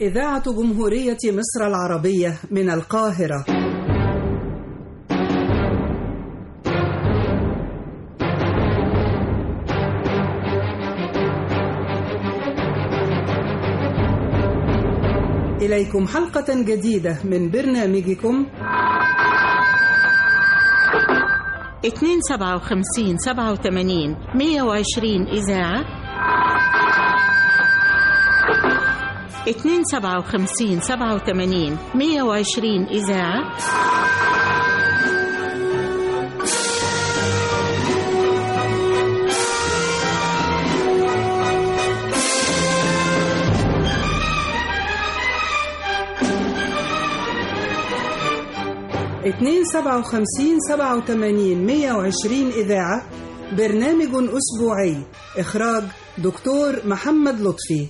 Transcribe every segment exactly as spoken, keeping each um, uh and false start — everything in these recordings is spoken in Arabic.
إذاعة جمهورية مصر العربية من القاهرة. إليكم حلقة جديدة من برنامجكم اتنين سبعة وخمسين سبعة وثمانين مية وعشرين إذاعة، اتنين سبعة وخمسين سبعة وثمانين مية وعشرين إذاعة، اتنين سبعة وخمسين سبعة وثمانين مية وعشرين إذاعة. برنامج أسبوعي، إخراج دكتور محمد لطفي.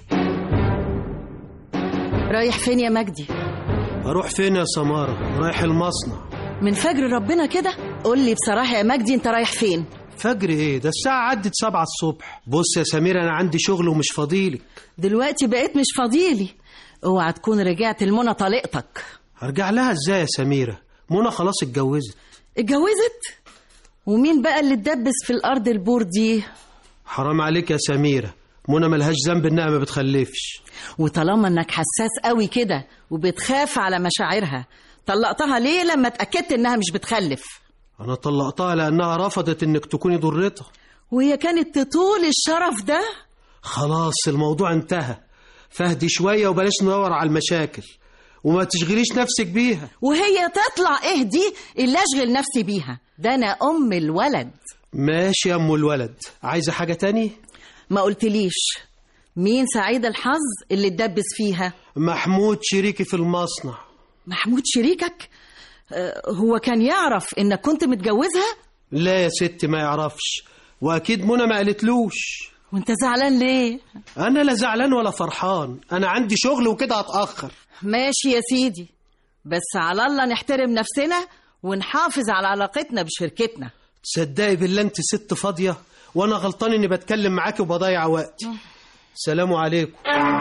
رايح فين يا مجدي؟ أروح فين يا سمارة؟ رايح المصنع. من فجر ربنا كده؟ قول لي بصراحة يا مجدي، انت رايح فين؟ فجر ايه؟ ده الساعة عدت سبعة الصبح. بص يا سميرة، أنا عندي شغل ومش فاضيلك. دلوقتي بقيت مش فاضيلي. اوعى تكون رجعت لمنى طليقتك. هرجع لها ازاي يا سميرة؟ منى خلاص اتجوزت. اتجوزت؟ ومين بقى اللي اتدبس في الأرض البور دي؟ حرام عليك يا سميرة، منى ملهاش ذنب انها ما بتخلفش. وطالما انك حساس قوي كده وبتخاف على مشاعرها، طلقتها ليه لما اتأكدت انها مش بتخلف؟ انا طلقتها لانها رفضت انك تكوني ضرتها. وهي كانت تطول الشرف ده؟ خلاص الموضوع انتهى. فهدي شوية وبلاش ندور على المشاكل وما تشغليش نفسك بيها. وهي تطلع ايه دي اللي اشغل نفسي بيها؟ ده انا ام الولد. ماشي يا ام الولد، عايزة حاجة تاني؟ ما قلتليش مين سعيد الحظ اللي اتدبس فيها؟ محمود شريكي في المصنع. محمود شريكك؟ أه هو كان يعرف انك كنت متجوزها؟ لا يا ستي ما يعرفش، واكيد منى ما قالتلوش. وانت زعلان ليه؟ انا لا زعلان ولا فرحان، انا عندي شغل وكده هتأخر. ماشي يا سيدي، بس على الله نحترم نفسنا ونحافظ على علاقتنا بشركتنا. تصدقي بالله انت ست فاضية وانا غلطان اني بتكلم معاكي وبضيع وقتي. سلام عليكم.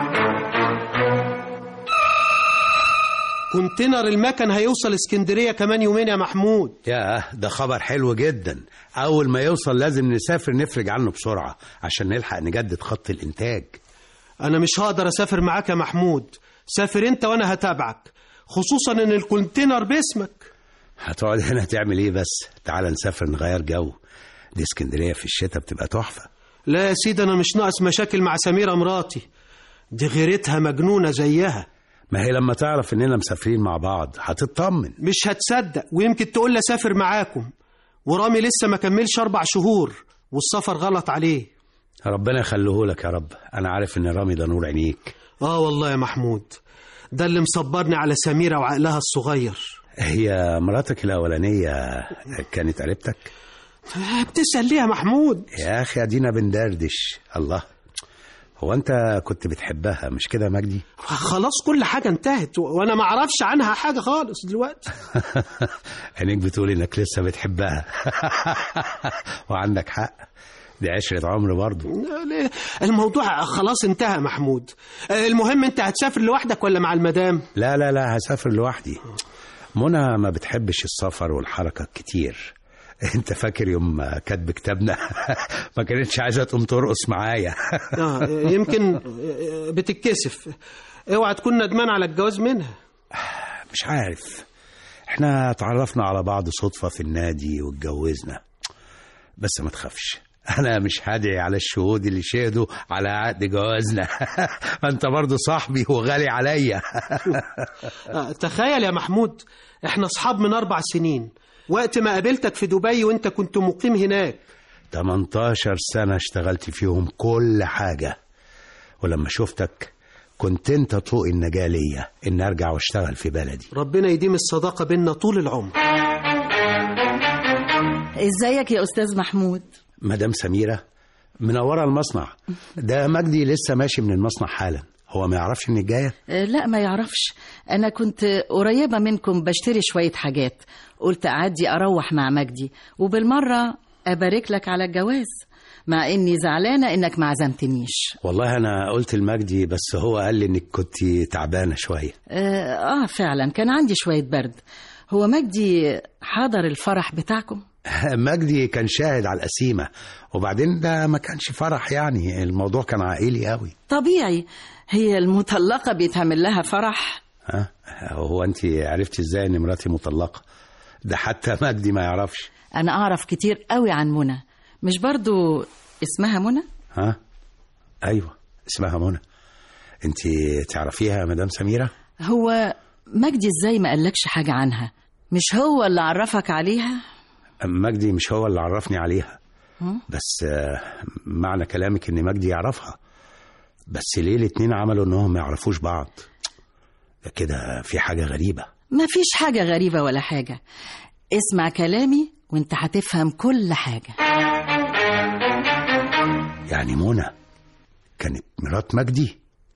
كونتينر المكن هيوصل اسكندرية كمان يومين يا محمود. يا ده خبر حلو جدا. اول ما يوصل لازم نسافر نفرج عنه بسرعة عشان نلحق نجدد خط الانتاج. انا مش هقدر اسافر معاك يا محمود، سافر انت وانا هتابعك، خصوصا ان الكونتينر باسمك. هتقعد هنا تعمل ايه بس؟ تعال نسافر نغير جو، دي اسكندرية في الشتاء بتبقى تحفة. لا يا سيدي، انا مش ناقص مشاكل مع سميرة مراتي، دي غيرتها مجنونة زيها. ما هي لما تعرف اننا مسافرين مع بعض هتطمن. مش هتصدق، ويمكن تقول لي سافر معاكم، ورامي لسه ما كملش اربع شهور والسفر غلط عليه. ربنا يخليهولك يا رب. انا عارف ان رامي ده نور عينيك. اه والله يا محمود، ده اللي مصبرني على سميرة وعقلها الصغير. هي مراتك الاولانية كانت قريبتك؟ بتسأل ليه يا محمود؟ يا اخي ادينا بندردش. الله، هو انت كنت بتحبها مش كده يا مجدي؟ خلاص كل حاجة انتهت وانا ما اعرفش عنها حاجة خالص دلوقتي. عينيك بتقول انك لسه بتحبها. وعندك حق، دي عشرة عمر برضو. الموضوع خلاص انتهى محمود. المهم انت هتسافر لوحدك ولا مع المدام؟ لا لا لا، هسافر لوحدي. منى ما بتحبش السفر والحركة كتير. انت فاكر يوم كاتب كتابنا ما كانتش عايزة تقوم ترقص معايا. اه يمكن بتتكسف. اوعى تكون ندمان على الجواز منها. مش عارف، احنا تعرفنا على بعض صدفة في النادي واتجوزنا. بس ما تخافش، انا مش هدعي على الشهود اللي شهدوا على عقد جوازنا. انت برضو صاحبي وغالي عليا. تخيل يا محمود، احنا اصحاب من اربع سنين، وقت ما قابلتك في دبي وانت كنت مقيم هناك. تمنتاشر سنة اشتغلت فيهم كل حاجة، ولما شفتك كنت انت طوق النجاة ليا ان ارجع واشتغل في بلدي. ربنا يديم الصداقة بيننا طول العمر. ازيك يا استاذ محمود؟ مدام سميرة منورة المصنع. ده مجدي لسه ماشي من المصنع حالا، هو ما يعرفش انك جاية؟ لا ما يعرفش، انا كنت قريبة منكم بشتري شوية حاجات، قلت اعدي اروح مع مجدي وبالمرة ابارك لك على الجواز. مع إني زعلانة إنك ما عزمتنيش. والله أنا قلت لمجدي بس هو قال لي إنك كنت تعبانة شوية. آه, آه فعلا كان عندي شوية برد. هو مجدي حضر الفرح بتاعكم؟ مجدي كان شاهد على القسيمة، وبعدين ده ما كانش فرح، يعني الموضوع كان عائلي قوي. طبيعي، هي المطلقة بيتعمل لها فرح؟ ها هو أنت عرفتي إزاي إن مراتي مطلقة؟ ده حتى مجدي ما يعرفش. أنا أعرف كتير قوي عن منى. مش برضو اسمها منى؟ ها أيوة اسمها منى. أنت تعرفيها يا مدام سميرة؟ هو مجدي إزاي ما قالكش حاجة عنها؟ مش هو اللي عرفك عليها؟ مجدي مش هو اللي عرفني عليها، بس معنى كلامك ان مجدي يعرفها، بس ليه الاتنين عملوا انهم ما يعرفوش بعض؟ كده في حاجة غريبة. ما فيش حاجة غريبة ولا حاجة، اسمع كلامي وانت هتفهم كل حاجة. يعني منى كانت مرات مجدي؟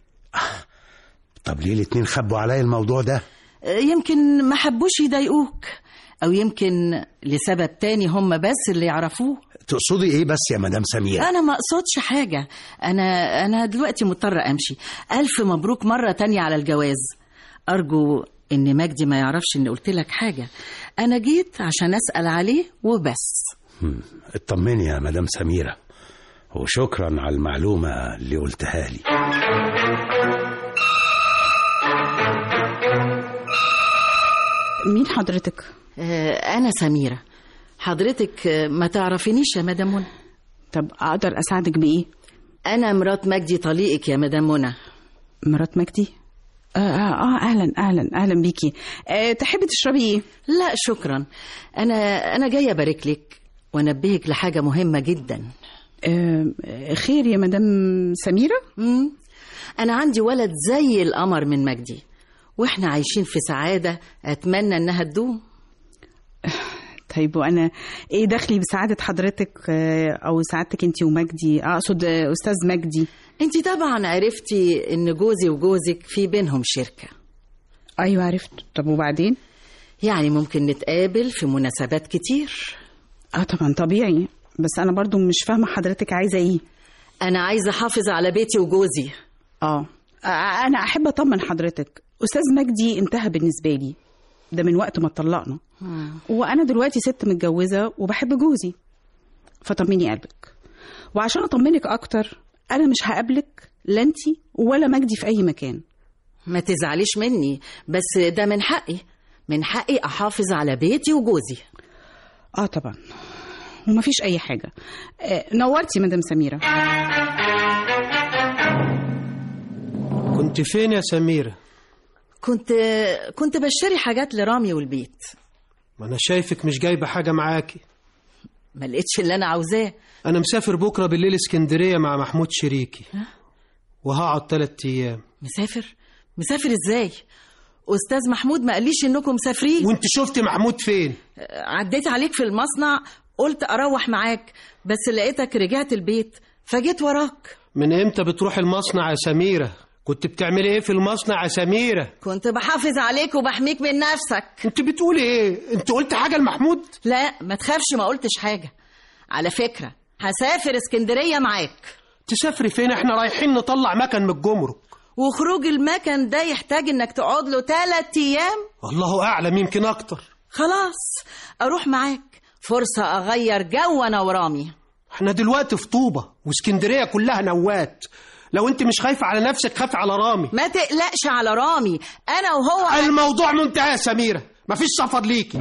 طب ليه الاتنين خبوا عليا الموضوع ده؟ يمكن ما حبوش يضايقوك، أو يمكن لسبب تاني هم بس اللي يعرفوه. تقصدي إيه بس يا مدام سميرة؟ أنا ما أقصدش حاجة. أنا أنا دلوقتي مضطرة أمشي. ألف مبروك مرة تانية على الجواز. أرجو إن مجدي ما يعرفش إني قلت لك حاجة. أنا جيت عشان أسأل عليه وبس. اطمني يا مدام سميرة، وشكرا على المعلومة اللي قلتها لي. مين حضرتك؟ أنا سميرة. حضرتك ما تعرفينيش يا مدام منى. طب أقدر أساعدك بإيه؟ أنا مرات مجدي طليقك يا مدام منى. مرات مجدي؟ آه, آه أهلا أهلا أهلا بيكي. آه تحبي تشربي إيه؟ لا شكرا، أنا أنا جاية أبارك لك وأنبهك لحاجة مهمة جدا. آه خير يا مدام سميرة؟ مم. أنا عندي ولد زي القمر من مجدي، وإحنا عايشين في سعادة أتمنى إنها تدوم. طيب وأنا إيه دخلي بسعادة حضرتك أو سعادتك أنت ومجدي؟ أقصد أستاذ مجدي. أنت طبعا عرفتي إن جوزي وجوزك في بينهم شركة. أيوة عرفت. طب وبعدين؟ يعني ممكن نتقابل في مناسبات كتير. آه طبعا طبيعي، بس أنا برضو مش فاهمة حضرتك عايزة إيه. أنا عايزة أحافظ على بيتي وجوزي. آه أنا أحب أطمن حضرتك، أستاذ مجدي انتهى بالنسبة لي، ده من وقت ما اتطلقنا، وأنا دلوقتي ست متجوزة وبحب جوزي، فطمني قلبك. وعشان أطمنك أكتر أنا مش هقابلك لا أنتي ولا مجدي في أي مكان. ما تزعليش مني، بس ده من حقي، من حقي أحافظ على بيتي وجوزي. آه طبعا، ومفيش أي حاجة. آه نورتي مدام سميرة. كنت فين يا سميرة؟ كنت كنت بشتري حاجات لرامي والبيت. ما أنا شايفك مش جايبة حاجة معاكي. ما لقيتش اللي أنا عاوزاه. أنا مسافر بكرة بالليل اسكندرية مع محمود شريكي، وهقعد ثلاث أيام. مسافر؟ مسافر إزاي؟ أستاذ محمود ما قاليش إنكم مسافرين. وانت شفت محمود فين؟ عديت عليك في المصنع، قلت أروح معاك، بس لقيتك رجعت البيت فجيت وراك. من إمتى بتروح المصنع يا سميرة؟ كنت بتعملي ايه في المصنع يا سميرة؟ كنت بحافظ عليك وبحميك من نفسك. انت بتقولي ايه؟ انت قلت حاجة لمحمود؟ لا ما تخافش، ما قلتش حاجة. على فكرة هسافر اسكندرية معاك. تسافري فين؟ احنا رايحين نطلع مكن من الجمرك، وخروج المكن ده يحتاج انك تقعد له ثلاث ايام. الله اعلم، يمكن اكتر. خلاص اروح معاك، فرصة اغير جو انا ورامي. احنا دلوقتي في طوبة واسكندرية كلها نوات، لو انت مش خايفة على نفسك خاف على رامي. ما تقلقش على رامي، انا وهو. الموضوع منتهى يا سميرة، مفيش سفر ليكي.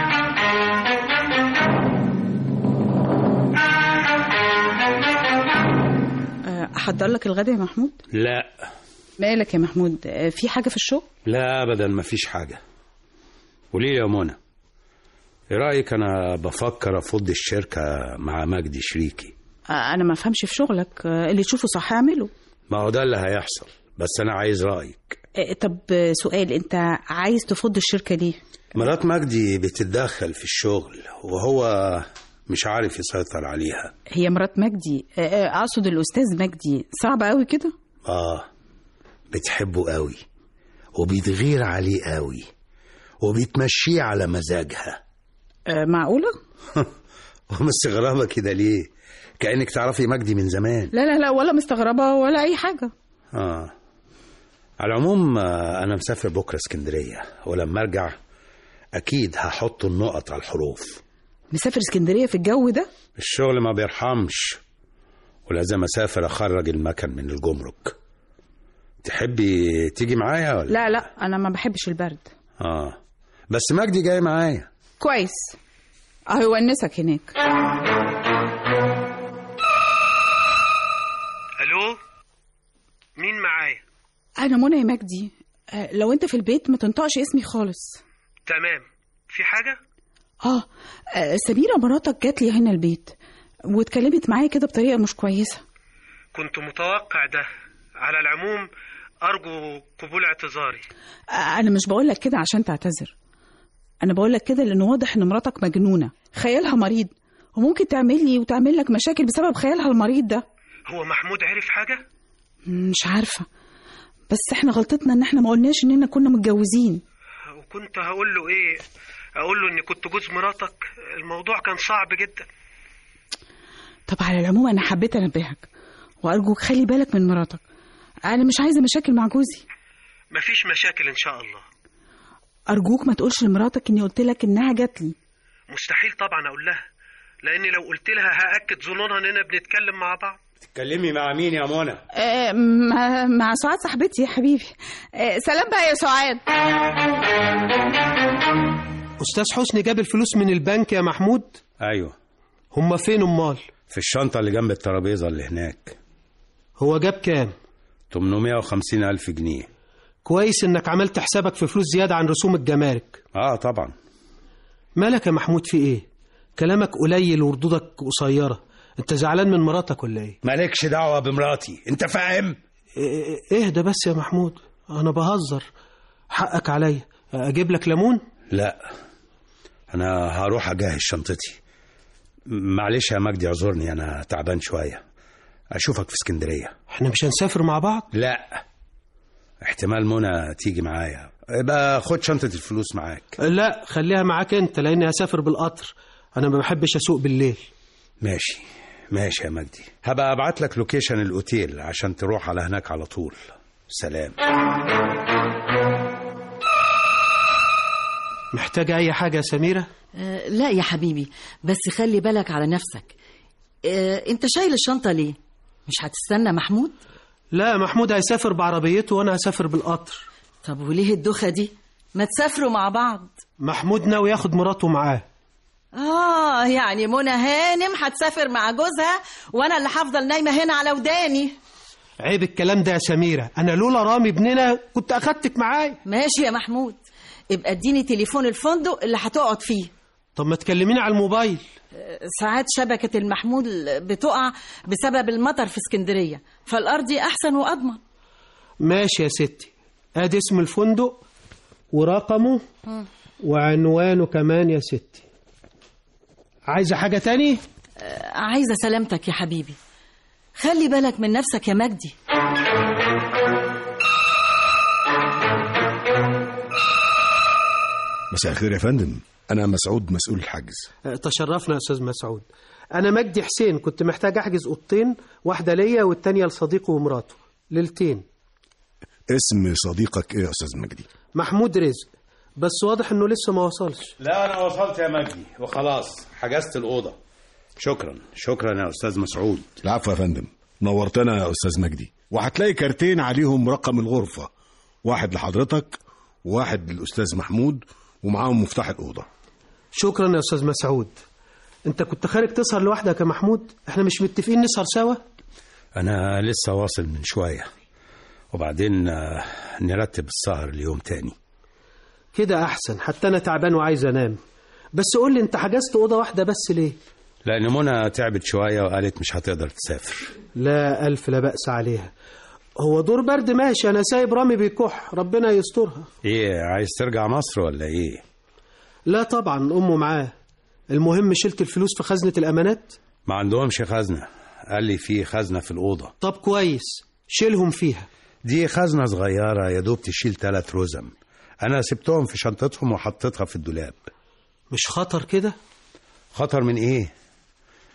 احضر لك الغدا يا محمود؟ لا. مالك يا محمود، في حاجة في الشغل؟ لا ابدا مفيش حاجة. قولي لي يا منى، ايه رأيك انا بفكر افض الشركة مع مجدي شريكي؟ انا ما فهمش في شغلك، اللي تشوفه صح اعمله. ما هو ده اللي هيحصل، بس انا عايز رأيك. طب سؤال، انت عايز تفض الشركة ليه؟ مرات مجدي بتتدخل في الشغل وهو مش عارف يسيطر عليها. هي مرات مجدي، اقصد الاستاذ مجدي، صعب قوي كده؟ اه بتحبه قوي وبيتغير عليه قوي وبيتمشيه على مزاجها. آه معقولة؟ ومستغربة كده ليه؟ كأنك تعرفي مجدي من زمان. لا لا لا، ولا مستغربة ولا أي حاجة. آه. على العموم أنا مسافر بكرة اسكندرية، ولما أرجع أكيد هحط النقط على الحروف. مسافر اسكندرية في الجو ده؟ الشغل ما بيرحمش، ولازم أسافر أخرج المكن من الجمرك. تحبي تيجي معايا ولا؟ لا لا، أنا ما بحبش البرد. آه بس مجدي جاي معايا. كويس، أهو ونسك هناك. ألو، مين معايا؟ أنا منى يا مجدي. لو أنت في البيت ما تنطقش اسمي خالص. تمام. في حاجة؟ آه سميرة مراتك جات لي هنا البيت واتكلمت معايا كده بطريقة مش كويسة. كنت متوقع ده. على العموم أرجو قبول اعتذاري. أنا مش بقولك كده عشان تعتذر، أنا بقولك كده لأنه واضح إن مراتك مجنونة، خيالها مريض، وممكن تعمل لي وتعمل لك مشاكل بسبب خيالها المريض ده. هو محمود عرف حاجة؟ مش عارفة، بس احنا غلطتنا إن احنا ما قلناش إننا كنا متجوزين. وكنت هقول له إيه؟ أقول له إني كنت جوز مراتك؟ الموضوع كان صعب جدا. طب على العموم أنا حبيت أنبهك، وأرجوك خلي بالك من مراتك، أنا مش عايزة مشاكل مع جوزي. مفيش مشاكل إن شاء الله. أرجوك ما تقولش لمراتك إني قلت لك إنها جات لي. مستحيل طبعا أقول لها، لأني لو قلت لها هأكد ظنونها إننا بنتكلم مع بعض. تتكلمي مع مين يا منى؟ آه مع, مع سعاد صاحبتي يا حبيبي. آه سلام بقى يا سعاد. أستاذ حسني جاب الفلوس من البنك يا محمود؟ أيوه. هما فين أمال؟ في الشنطة اللي جنب الترابيزة اللي هناك. هو جاب كام؟ ثمانمائة وخمسين ألف جنيه. كويس إنك عملت حسابك في فلوس زيادة عن رسوم الجمارك. آه طبعا. مالك يا محمود، في إيه؟ كلامك قليل وردودك قصيرة. أنت زعلان من مراتك ولا إيه؟ مالكش دعوة بمراتي، أنت فاهم؟ اهدى بس يا محمود، أنا بهزر، حقك عليا. أجيب لك ليمون؟ لا، أنا هروح أجهز شنطتي. معلش يا مجدي اعذرني، أنا تعبان شوية. أشوفك في اسكندرية. احنا مش هنسافر مع بعض؟ لا، احتمال منى تيجي معايا. يبقى خد شنطة الفلوس معاك. لا خليها معاك انت، لاني هسافر بالقطر، انا ما بحبش اسوق بالليل. ماشي ماشي يا مجدي، هبقى ابعت لك لوكيشن الاوتيل عشان تروح على هناك على طول. سلام. محتاجة اي حاجة يا سميرة؟ أه لا يا حبيبي، بس خلي بالك على نفسك. أه انت شايل الشنطة ليه؟ مش هتستنى محمود؟ لا، محمود هيسافر بعربيته وانا هسافر بالقطر. طب وليه الدوخة دي؟ ما تسافروا مع بعض. محمود ناوي ياخد مراته معاه. اه يعني منى هانم هتسافر مع جوزها وانا اللي هفضل نايمة هنا على وداني. عيب الكلام ده يا سميرة، انا لولا رامي ابننا كنت اخدتك معايا. ماشي يا محمود، ابقى اديني تليفون الفندق اللي هتقعد فيه. طب ما تكلميني على الموبايل. ساعات شبكة المحمول بتقع بسبب المطر في اسكندرية، فالأرضي أحسن وأضمن. ماشي يا ستي، ادي اسم الفندق ورقمه وعنوانه كمان يا ستي. عايزة حاجة تاني؟ عايزة سلامتك يا حبيبي، خلي بالك من نفسك يا مجدي. مساء الخير يا فندم، أنا مسعود مسؤول الحجز. تشرفنا يا أستاذ مسعود. أنا مجدي حسين، كنت محتاج أحجز أوضتين، واحدة ليا والتانية لصديقه ومراته، ليلتين. اسم صديقك إيه يا أستاذ مجدي؟ محمود رزق، بس واضح إنه لسه ما وصلش. لا أنا وصلت يا مجدي وخلاص حجزت الأوضة. شكرا شكرا يا أستاذ مسعود. العفو يا فندم، نورتنا يا أستاذ مجدي. وهتلاقي كارتين عليهم رقم الغرفة، واحد لحضرتك وواحد للأستاذ محمود، ومعاهم مفتاح الأوضة. شكرا يا أستاذ مسعود. أنت كنت خارج تسهر لوحدك يا محمود؟ إحنا مش متفقين نسهر سوا؟ أنا لسه واصل من شوية، وبعدين نرتب السهر اليوم تاني. كده أحسن، حتى أنا تعبان وعايز أنام. بس قول لي أنت حجزت أوضة واحدة بس ليه؟ لأن منى تعبت شوية وقالت مش هتقدر تسافر. لا ألف لا بأس عليها، هو دور برد ماشي، أنا سايب رامي بيكح، ربنا يسترها. إيه عايز ترجع مصر ولا إيه؟ لا طبعا، أمه معاه. المهم شلت الفلوس في خزنة الأمانات؟ ما عندهمش خزنة، قال لي في خزنة في الأوضة. طب كويس، شيلهم فيها. دي خزنة صغيرة يا دوب تشيل ثلاث رزم، أنا سبتهم في شنطتهم وحطيتها في الدولاب. مش خطر كده؟ خطر من إيه؟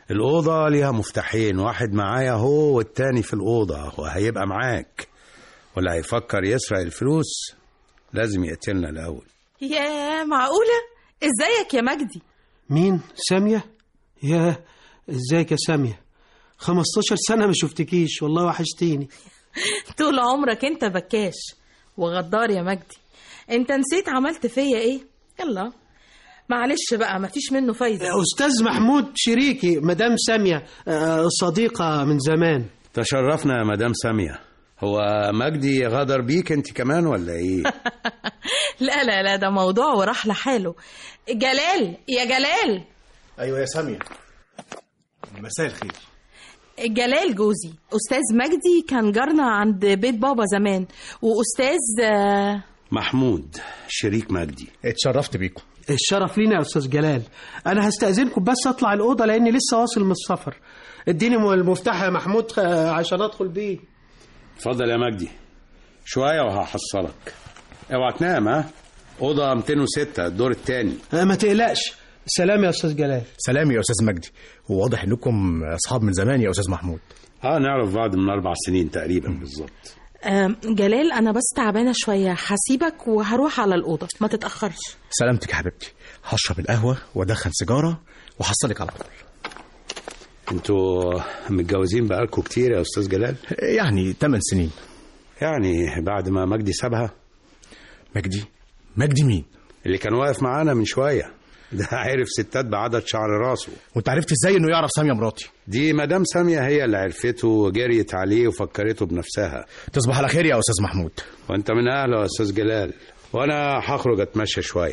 الأوضة ليها مفتاحين، واحد معايا هو والتاني في الأوضة، وهيبقى معاك. ولا هيفكر يسرق الفلوس لازم يقتلنا الأول. يا معقولة؟ ازيك يا مجدي؟ مين؟ سامية؟ يا ازيك يا سامية؟ خمستاشر سنة ما شفتكيش، والله وحشتيني. طول عمرك انت بكاش وغدار يا مجدي. انت نسيت عملت فيا ايه؟ يلا معلش بقى، مفيش منه فايدة. أستاذ محمود شريكي، مدام سامية صديقة من زمان. تشرفنا يا مدام سامية. هو مجدي غدر بيك انت كمان ولا ايه؟ لا لا لا، ده موضوع وراح لحاله. جلال يا جلال. ايوه يا سامية، مساء الخير. جلال جوزي، أستاذ مجدي كان جارنا عند بيت بابا زمان، وأستاذ محمود شريك مجدي. اتشرفت بيكم. الشرف لينا يا أستاذ جلال. أنا هستأذنكم بس أطلع الأوضة لأني لسه واصل من السفر. اديني المفتاح يا محمود عشان أدخل بيه. اتفضل يا مجدي، شوية وهحصلك. اوعى تنام. ها، أوضة مئتين وستة الدور الثاني. ما تقلقش. سلام يا أستاذ جلال. سلام يا أستاذ مجدي. هو واضح إنكم أصحاب من زمان يا أستاذ محمود. اه نعرف بعض من أربع سنين تقريبا بالظبط. جلال أنا بس تعبانة شوية، هسيبك وهروح على الأوضة، ما تتأخرش. سلامتك يا حبيبتي. هشرب القهوة وأدخن سيجارة وحصلك على طول. انتوا متجوزين بقالكوا كتير يا أستاذ جلال؟ يعني ثمان سنين. يعني بعد ما مجدي سابها؟ مجدي؟ مجدي مين؟ اللي كان واقف معانا من شوية ده، عرف ستات بعدد شعر راسه. وانت عرفت ازاي انه يعرف سامية مراتي؟ دي مدام سامية هي اللي عرفته وجريت عليه وفكرته بنفسها. تصبح على خير يا أستاذ محمود. وانت من أهله يا أستاذ جلال، وانا هخرج اتمشى شوية.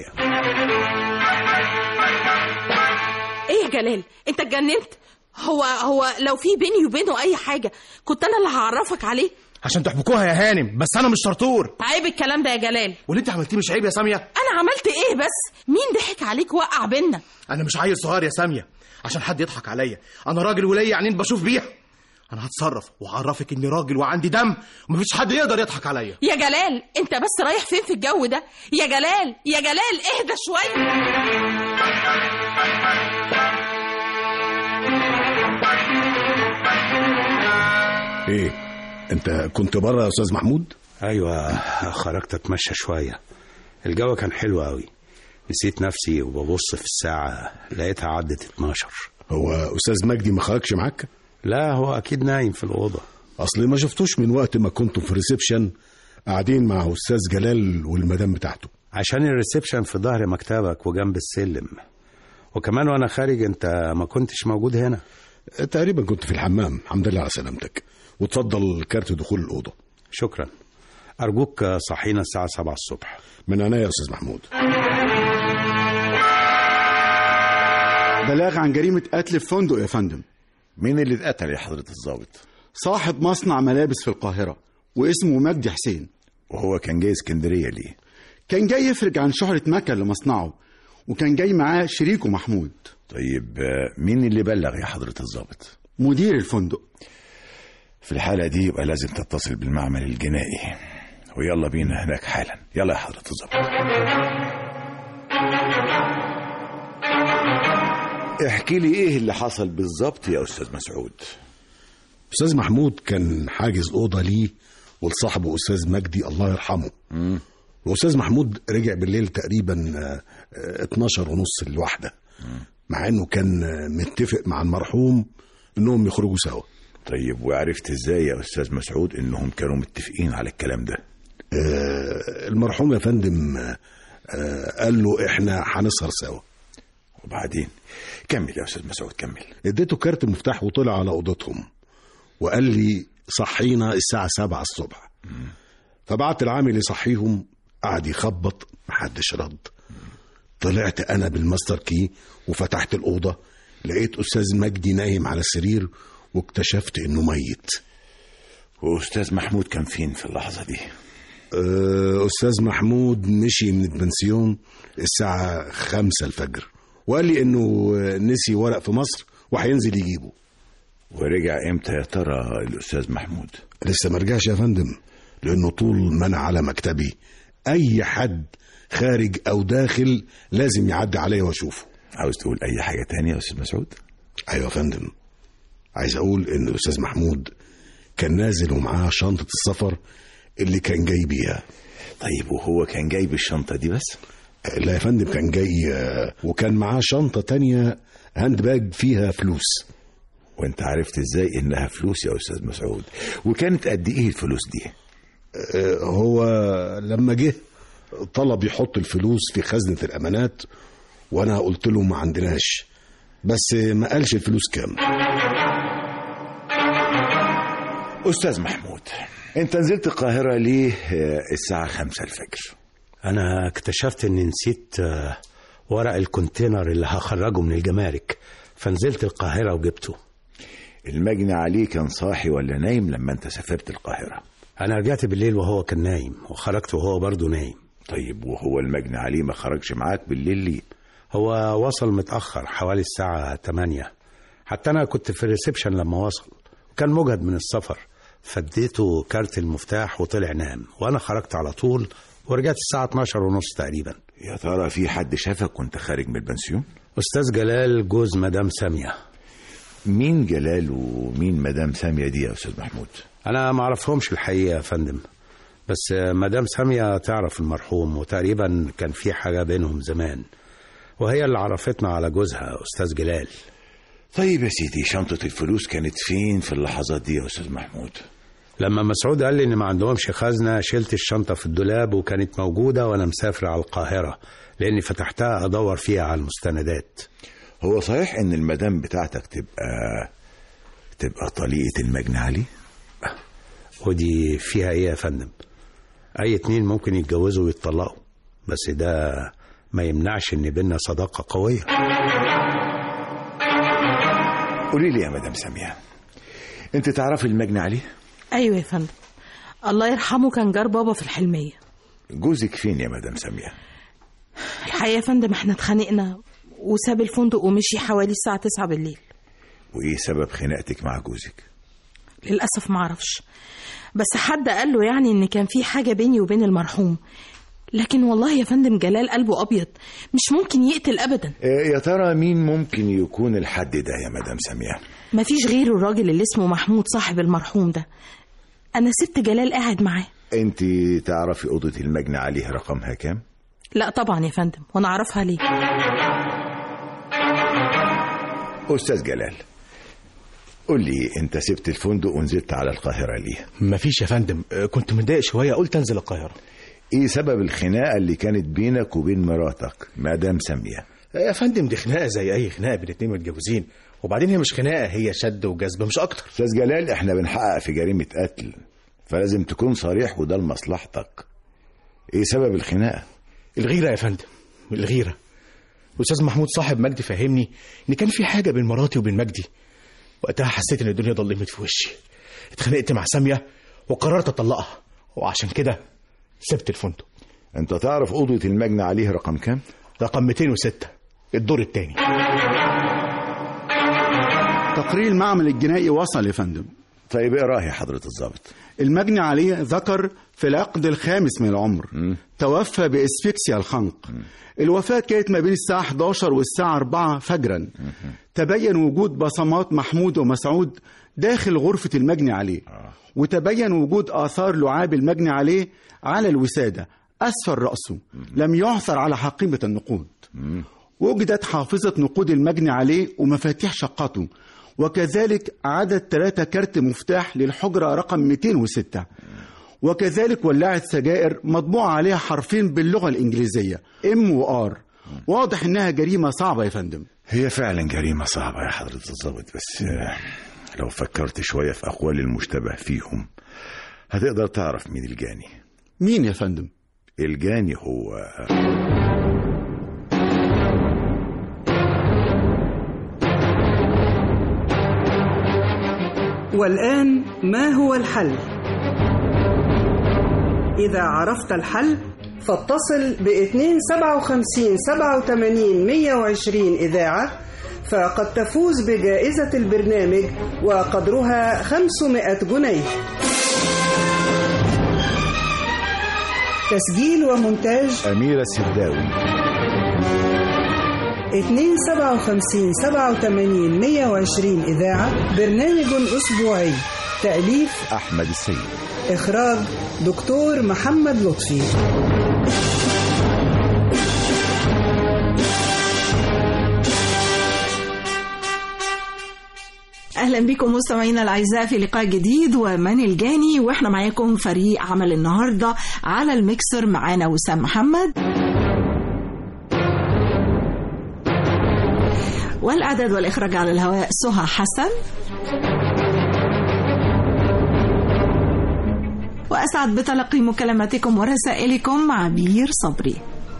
ايه يا جلال، انت اتجننت؟ هو هو لو في بيني وبينه اي حاجة كنت انا اللي هعرفك عليه. عشان تحبكوها يا هانم، بس انا مش شرطور. عيب الكلام ده يا جلال. واللي انت عملتيه مش عيب يا سامية؟ انا عملت ايه بس؟ مين ضحك عليك وقع بينا؟ انا مش عيل صغير يا سامية عشان حد يضحك عليا. انا راجل وليا عينين بشوف بيها. انا هتصرف وهعرفك اني راجل وعندي دم ومفيش حد يقدر يضحك عليا. يا جلال انت بس رايح فين في الجو ده؟ يا جلال يا جلال اهدى شوية. ايه انت كنت بره يا استاذ محمود؟ ايوه، خرجت اتمشى شويه. الجو كان حلو قوي. نسيت نفسي وببص في الساعه لقيتها عدت اتناشر. هو استاذ مجدي ما خرجش معاك؟ لا، هو اكيد نايم في الاوضه. اصل ما شفتوش من وقت ما كنتوا في الريسبشن قاعدين مع استاذ جلال والمدام بتاعته. عشان الريسبشن في ظهر مكتبك وجنب السلم، وكمان وانا خارج انت ما كنتش موجود هنا. تقريبا كنت في الحمام. الحمد لله على سلامتك. وتفضل كارت دخول الأوضة. شكرا. أرجوك صحينا الساعة سبعة الصبح. من عينيا يا أستاذ محمود. بلاغ عن جريمة قتل في فندق يا فندم. مين اللي اتقتل يا حضرة الضابط؟ صاحب مصنع ملابس في القاهرة واسمه مجدي حسين. وهو كان جاي اسكندرية ليه؟ كان جاي يفرج عن شهرة مكة لمصنعه، وكان جاي معاه شريكه محمود. طيب مين اللي بلغ يا حضرة الضابط؟ مدير الفندق. في الحالة دي يبقى لازم تتصل بالمعمل الجنائي، ويلا بينا هناك حالا. يلا يا حضرة الضابط. احكي لي ايه اللي حصل بالظبط يا استاذ مسعود. استاذ محمود كان حاجز اوضه ليه ولصاحبه استاذ مجدي الله يرحمه. مم. واستاذ محمود رجع بالليل تقريبا اتناشر ونص الواحدة، مع انه كان متفق مع المرحوم انهم يخرجوا سوا. طيب وعرفت ازاي يا استاذ مسعود انهم كانوا متفقين على الكلام ده؟ آه المرحوم يا فندم آه قال له احنا هنسهر سوا. وبعدين كمل يا استاذ مسعود كمل. اديته كارت مفتاح وطلع على اوضتهم وقال لي صحينا الساعة سبعة الصبح. مم. فبعت العامل يصحيهم، قعد يخبط محدش رد. طلعت انا بالماستر كي وفتحت الاوضه، لقيت استاذ مجدي نايم على السرير واكتشفت انه ميت. واستاذ محمود كان فين في اللحظه دي؟ استاذ محمود مشي من البنسيون الساعه خمسة الفجر، وقال لي انه نسي ورق في مصر وهينزل يجيبه. ورجع امتى يا ترى الاستاذ محمود؟ لسه ما رجعش يا فندم، لانه طول ما انا على مكتبي اي حد خارج او داخل لازم يعدي عليا واشوفه. عاوز تقول اي حاجه تانية يا استاذ مسعود؟ ايوه يا فندم، عايز اقول ان الاستاذ محمود كان نازل ومعاه شنطة السفر اللي كان جاي بيها. طيب وهو كان جايب الشنطة دي بس؟ لا يا فندم، كان جاي وكان معاه شنطة تانية هاند باج فيها فلوس. وانت عرفت ازاي انها فلوس يا استاذ مسعود؟ وكانت قد ايه الفلوس دي؟ هو لما جه طلب يحط الفلوس في خزنة الامانات، وانا قلت له ما عندناش، بس ما قالش الفلوس كام. استاذ محمود، انت نزلت القاهرة ليه الساعة خمسة الفجر؟ انا اكتشفت اني نسيت ورق الكونتينر اللي هخرجه من الجمارك، فنزلت القاهرة وجبته. المجني عليه كان صاحي ولا نايم لما انت سافرت القاهرة؟ انا رجعت بالليل وهو كان نايم، وخرجت وهو برضه نايم. طيب وهو المجني عليه ما خرجش معاك بالليل ليه؟ هو وصل متأخر حوالي الساعة تمانية، حتى انا كنت في الريسبشن لما وصل، وكان مجهد من السفر، فديته كارت المفتاح وطلع نام، وانا خرجت على طول ورجعت الساعة اتناشر ونص تقريبا. يا ترى في حد شافك وانت خارج من البنسيون؟ أستاذ جلال جوز مدام سامية. مين جلال ومين مدام سامية دي يا أستاذ محمود؟ أنا ما أعرفهمش الحقيقة يا فندم، بس مدام سامية تعرف المرحوم، وتقريبا كان في حاجة بينهم زمان، وهي اللي عرفتنا على جوزها أستاذ جلال. طيب يا سيدي، شنطة الفلوس كانت فين في اللحظات دي يا أستاذ محمود؟ لما مسعود قال لي إن ما عندهمش خزنة، شلت الشنطة في الدولاب وكانت موجودة وأنا مسافر على القاهرة، لأني فتحتها أدور فيها على المستندات. هو صحيح إن المدام بتاعتك تبقى تبقى طليقة المجني عليه؟ ودي فيها إيه يا فندم؟ أي اتنين ممكن يتجوزوا ويتطلقوا، بس ده ما يمنعش إن بينا صداقة قوية. قولي لي يا مدام سامية، أنت تعرفي المجني عليه؟ ايوه يا فندم، الله يرحمه كان جار بابا في الحلمية. جوزك فين يا مدام سامية؟ الحقيقة يا فندم احنا اتخانقنا وساب الفندق ومشي حوالي الساعة تسعة بالليل. وايه سبب خناقتك مع جوزك؟ للأسف ما اعرفش، بس حد قال له يعني ان كان في حاجة بيني وبين المرحوم، لكن والله يا فندم جلال قلبه ابيض، مش ممكن يقتل ابدا. يا ترى مين ممكن يكون الحد ده يا مدام سامية؟ مفيش غيره الراجل اللي اسمه محمود صاحب المرحوم ده. انا سبت جلال قاعد معاه. انت تعرفي اوضه المجني عليه رقمها كام؟ لا طبعا يا فندم، وانا اعرفها ليه؟ استاذ جلال، قول لي انت سبت الفندق ونزلت على القاهره ليه؟ مفيش يا فندم، كنت متضايق شويه قلت انزل القاهره. ايه سبب الخناقه اللي كانت بينك وبين مراتك مدام ساميه؟ يا فندم دي خناقه زي اي خناقه بين اتنين متجوزين، وبعدين هي مش خناقه، هي شد وجذب مش اكتر. استاذ جلال، احنا بنحقق في جريمه قتل، فلازم تكون صريح وده لمصلحتك. ايه سبب الخناقه؟ الغيره يا فندم، الغيره. الاستاذ محمود صاحب مجدي فهمني ان كان في حاجه بين مراتي وبين مجدي، وقتها حسيت ان الدنيا ضلمت في وشي، اتخانقت مع ساميه وقررت اطلقها، وعشان كده سبت الفندق. انت تعرف اوضه المجني عليه رقم كام؟ رقم مئتين وستة، الدور الثاني. تقرير المعمل الجنائي وصل يا فندم. طيب ايه راي حضرة الضابط؟ المجني عليه ذكر في العقد الخامس من العمر، م. توفى باسفكسيا الخنق. م. الوفاة كانت ما بين الساعة حداشر والساعة أربعة فجرا. م. تبين وجود بصمات محمود ومسعود داخل غرفة المجني عليه، آه. وتبين وجود آثار لعاب المجني عليه على الوسادة أسفل رأسه. م. لم يعثر على حقيبة النقود. م. وجدت حافظة نقود المجني عليه ومفاتيح شقته، وكذلك عدد ثلاثة كارت مفتاح للحجرة رقم مئتين وستة، وكذلك ولاعة سجائر مطبوع عليها حرفين باللغة الإنجليزية ام وار. واضح إنها جريمة صعبة يا فندم. هي فعلا جريمة صعبة يا حضرة الضابط، بس لو فكرت شوية في أقوال المشتبه فيهم هتقدر تعرف مين الجاني. مين يا فندم؟ الجاني هو والآن ما هو الحل؟ إذا عرفت الحل فاتصل باثنين سبعة وخمسين سبعة وثمانين مئة وعشرين إذاعة، فقد تفوز بجائزة البرنامج وقدرها خمسمائة جنيه. تسجيل ومونتاج أميرة السداوي. اتنين سبعة وخمسين سبعة وتمانين مية وعشرين إذاعة. برنامج أسبوعي. تأليف أحمد السيد. إخراج دكتور محمد لطفي. أهلا بكم مستمعينا الأعزاء في لقاء جديد ومن الجاني، وإحنا معاكم فريق عمل النهاردة على الميكسر. معانا وسام محمد، والإعداد والإخراج على الهواء سهى حسن. وأسعد بتلقي مكالماتكم ورسائلكم عبير صبري.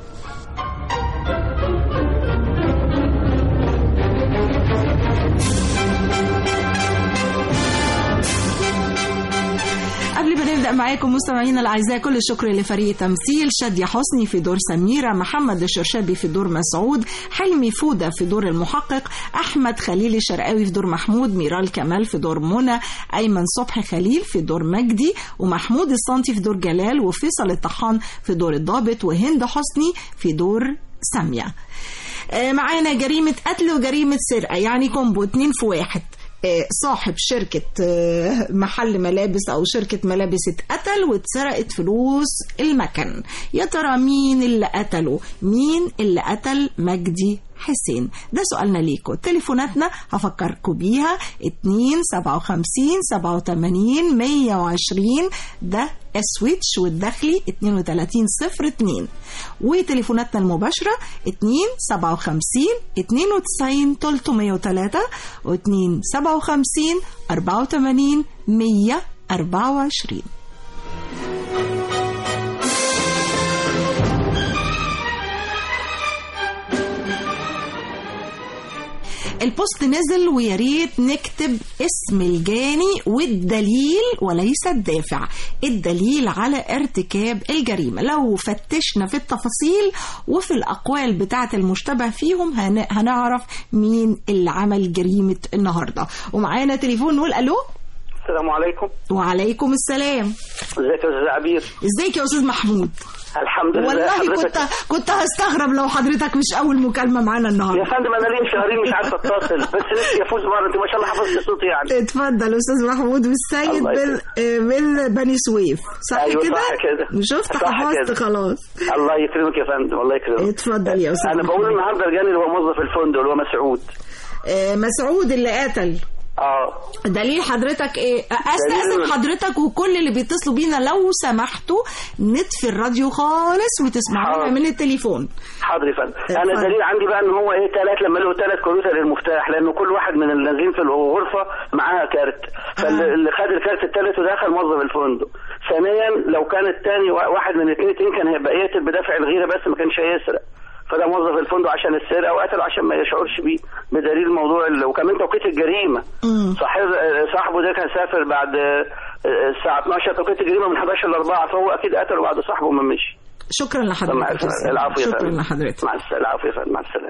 قبل ما نبدأ معاكم مستمعينا الأعزاء، كل الشكر لفريق تمثيل: شادية حسني في دور سميرة، محمد الشرشابي في دور مسعود، حلمي فودة في دور المحقق، أحمد خليل الشرقاوي في دور محمود، ميرال كمال في دور منى، أيمن صبحي خليل في دور مجدي، ومحمود الصنتي في دور جلال، وفيصل الطحان في دور الضابط، وهند حسني في دور سامية. معانا جريمة قتل وجريمة سرقة، يعني كومبو اتنين في واحد. صاحب شركة محل ملابس أو شركة ملابس اتقتل واتسرقت فلوس المكن. يا ترى مين اللي قتله؟ مين اللي قتل مجدي حسين؟ ده سؤالنا ليكم. تليفوناتنا هفكركم بيها اتنين سبعة وخمسين سبعة وتمانين مية وعشرين، ده اسويتش، والداخلي اتنين وتلاتين صفر اتنين، وتليفوناتنا المباشرة اتنين سبعة وخمسين اتنين وتسعين تلتمية وتلاتة واتنين سبعة وخمسين أربعة وتمانين مية أربعة وعشرين. البوست نزل، ويا ريت نكتب اسم الجاني والدليل وليس الدافع، الدليل على ارتكاب الجريمة. لو فتشنا في التفاصيل وفي الأقوال بتاعة المشتبه فيهم هنعرف مين اللي عمل جريمة النهاردة. ومعانا تليفون، نقول ألو. السلام عليكم. وعليكم السلام. ازيك يا استاذ عبير؟ ازيك يا استاذ محمود؟ الحمد لله. والله حضرتك... كنت كنت هستغرب لو حضرتك مش اول مكالمه معانا النهارده. يا فندم انا لي شهرين مش عارفه اتصل، بس نفسي افوز مره. انت ما شاء الله حفظت صوتي يعني. اتفضل استاذ محمود والسيد بال من بني سويف، صح أيوة كده؟ صح كده. شفت حفظت خلاص. الله يكرمك يا فندم، الله يكرمك. اتفضل يا استاذ. انا بقول النهارده الجاني اللي هو موظف الفندق اللي هو مسعود. اه مسعود اللي قتل. اه دليل حضرتك ايه؟ استأذن حضرتك وكل اللي بيتصلوا بينا لو سمحتوا نطفي الراديو خالص وتسمعونا من التليفون. حاضر يا فندم. انا الدليل عندي بقى ان هو ايه ثلاث لما له ثلاث كروت للمفتاح، لانه كل واحد من النازلين في الغرفه معاها كارت، فاللي خد الكارت الثالث ودخل موظف الفندق. ثانيا لو كان الثاني واحد من الاثنين كان هيبقى يقتل بدافع الغيره بس ما كانش هيسرق، فده موظف الفندق عشان السرقه وقتله عشان ما يشعرش بيه بدليل موضوع ال... وكمان توقيت الجريمه. صاحب صاحبه ده كان سافر بعد الساعه اتناشر، توقيت الجريمه من حداشر ل أربعة، فهو اكيد قتله بعد صاحبه ما مشي. شكرا لحضرتك. العفو يا فندم. شكرا لحضرتك. مع السلامه. العفو يا فندم. مع السلامه.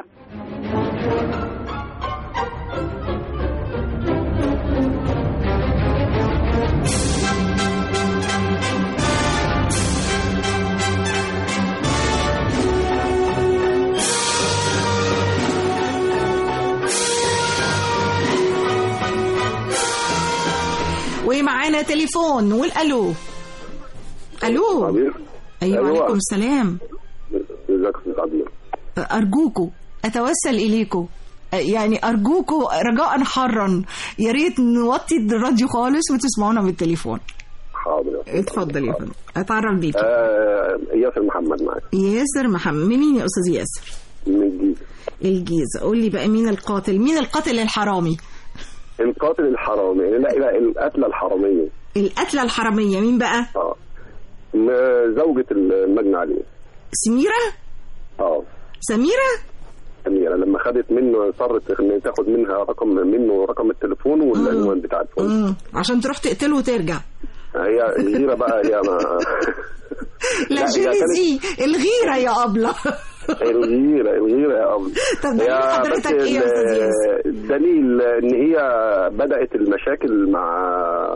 ومعانا تليفون، نقول الو. الو. عبير. ايوه وعليكم السلام. ازيك يا عبير؟ ارجوكوا اتوسل اليكم، يعني ارجوكوا رجاء حرا يا ريت نوطي الراديو خالص وتسمعونا من التليفون. حاضر. اتفضل يا فندم. اتعرف بيك. آه ياسر محمد معاك. ياسر محمد. مين يا استاذ ياسر؟ من الجيزه. الجيزه. قول لي بقى مين القاتل؟ مين القاتل الحرامي؟ القاتل الحرامي. لا لا القتلة الحرامية. القتلة الحرامية مين بقى؟ اه زوجة المجني عليه. سميرة؟ اه سميرة؟ سميرة لما خدت منه صرت ان تاخد منها رقم منه رقم التليفون والعنوان بتاع الفندق عشان تروح تقتله وترجع. هي الغيرة بقى هي ما لا جيليزي الغيرة يا أبلة. الغيرة الغيرة يا أبلة. طب دليل حضرتك إيه يا أستاذ ياسر؟ الدليل إن هي بدأت المشاكل مع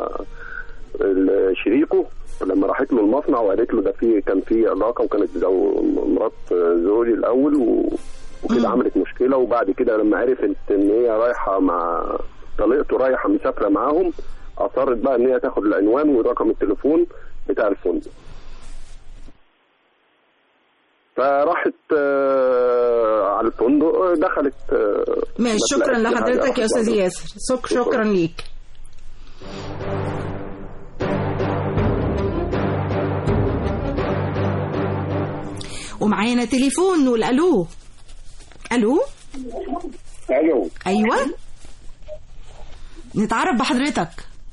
شريكه لما راحت له المصنع وقالت له ده في كان في علاقة، وكانت مرات زوجي الأول و وكده عملت مشكله. وبعد كده لما عرفت ان هي رايحه مع طليقته رايحه مسافره معاهم، اصرت بقى ان هي تاخد العنوان ورقم التليفون بتاع الفندق. فراحت على الفندق دخلت. ماشي، شكرا لحضرتك يا استاذ ياسر. شكرا ليك. ومعانا تليفون نقول الو. الو الو ايوه، نتعرف بحضرتك.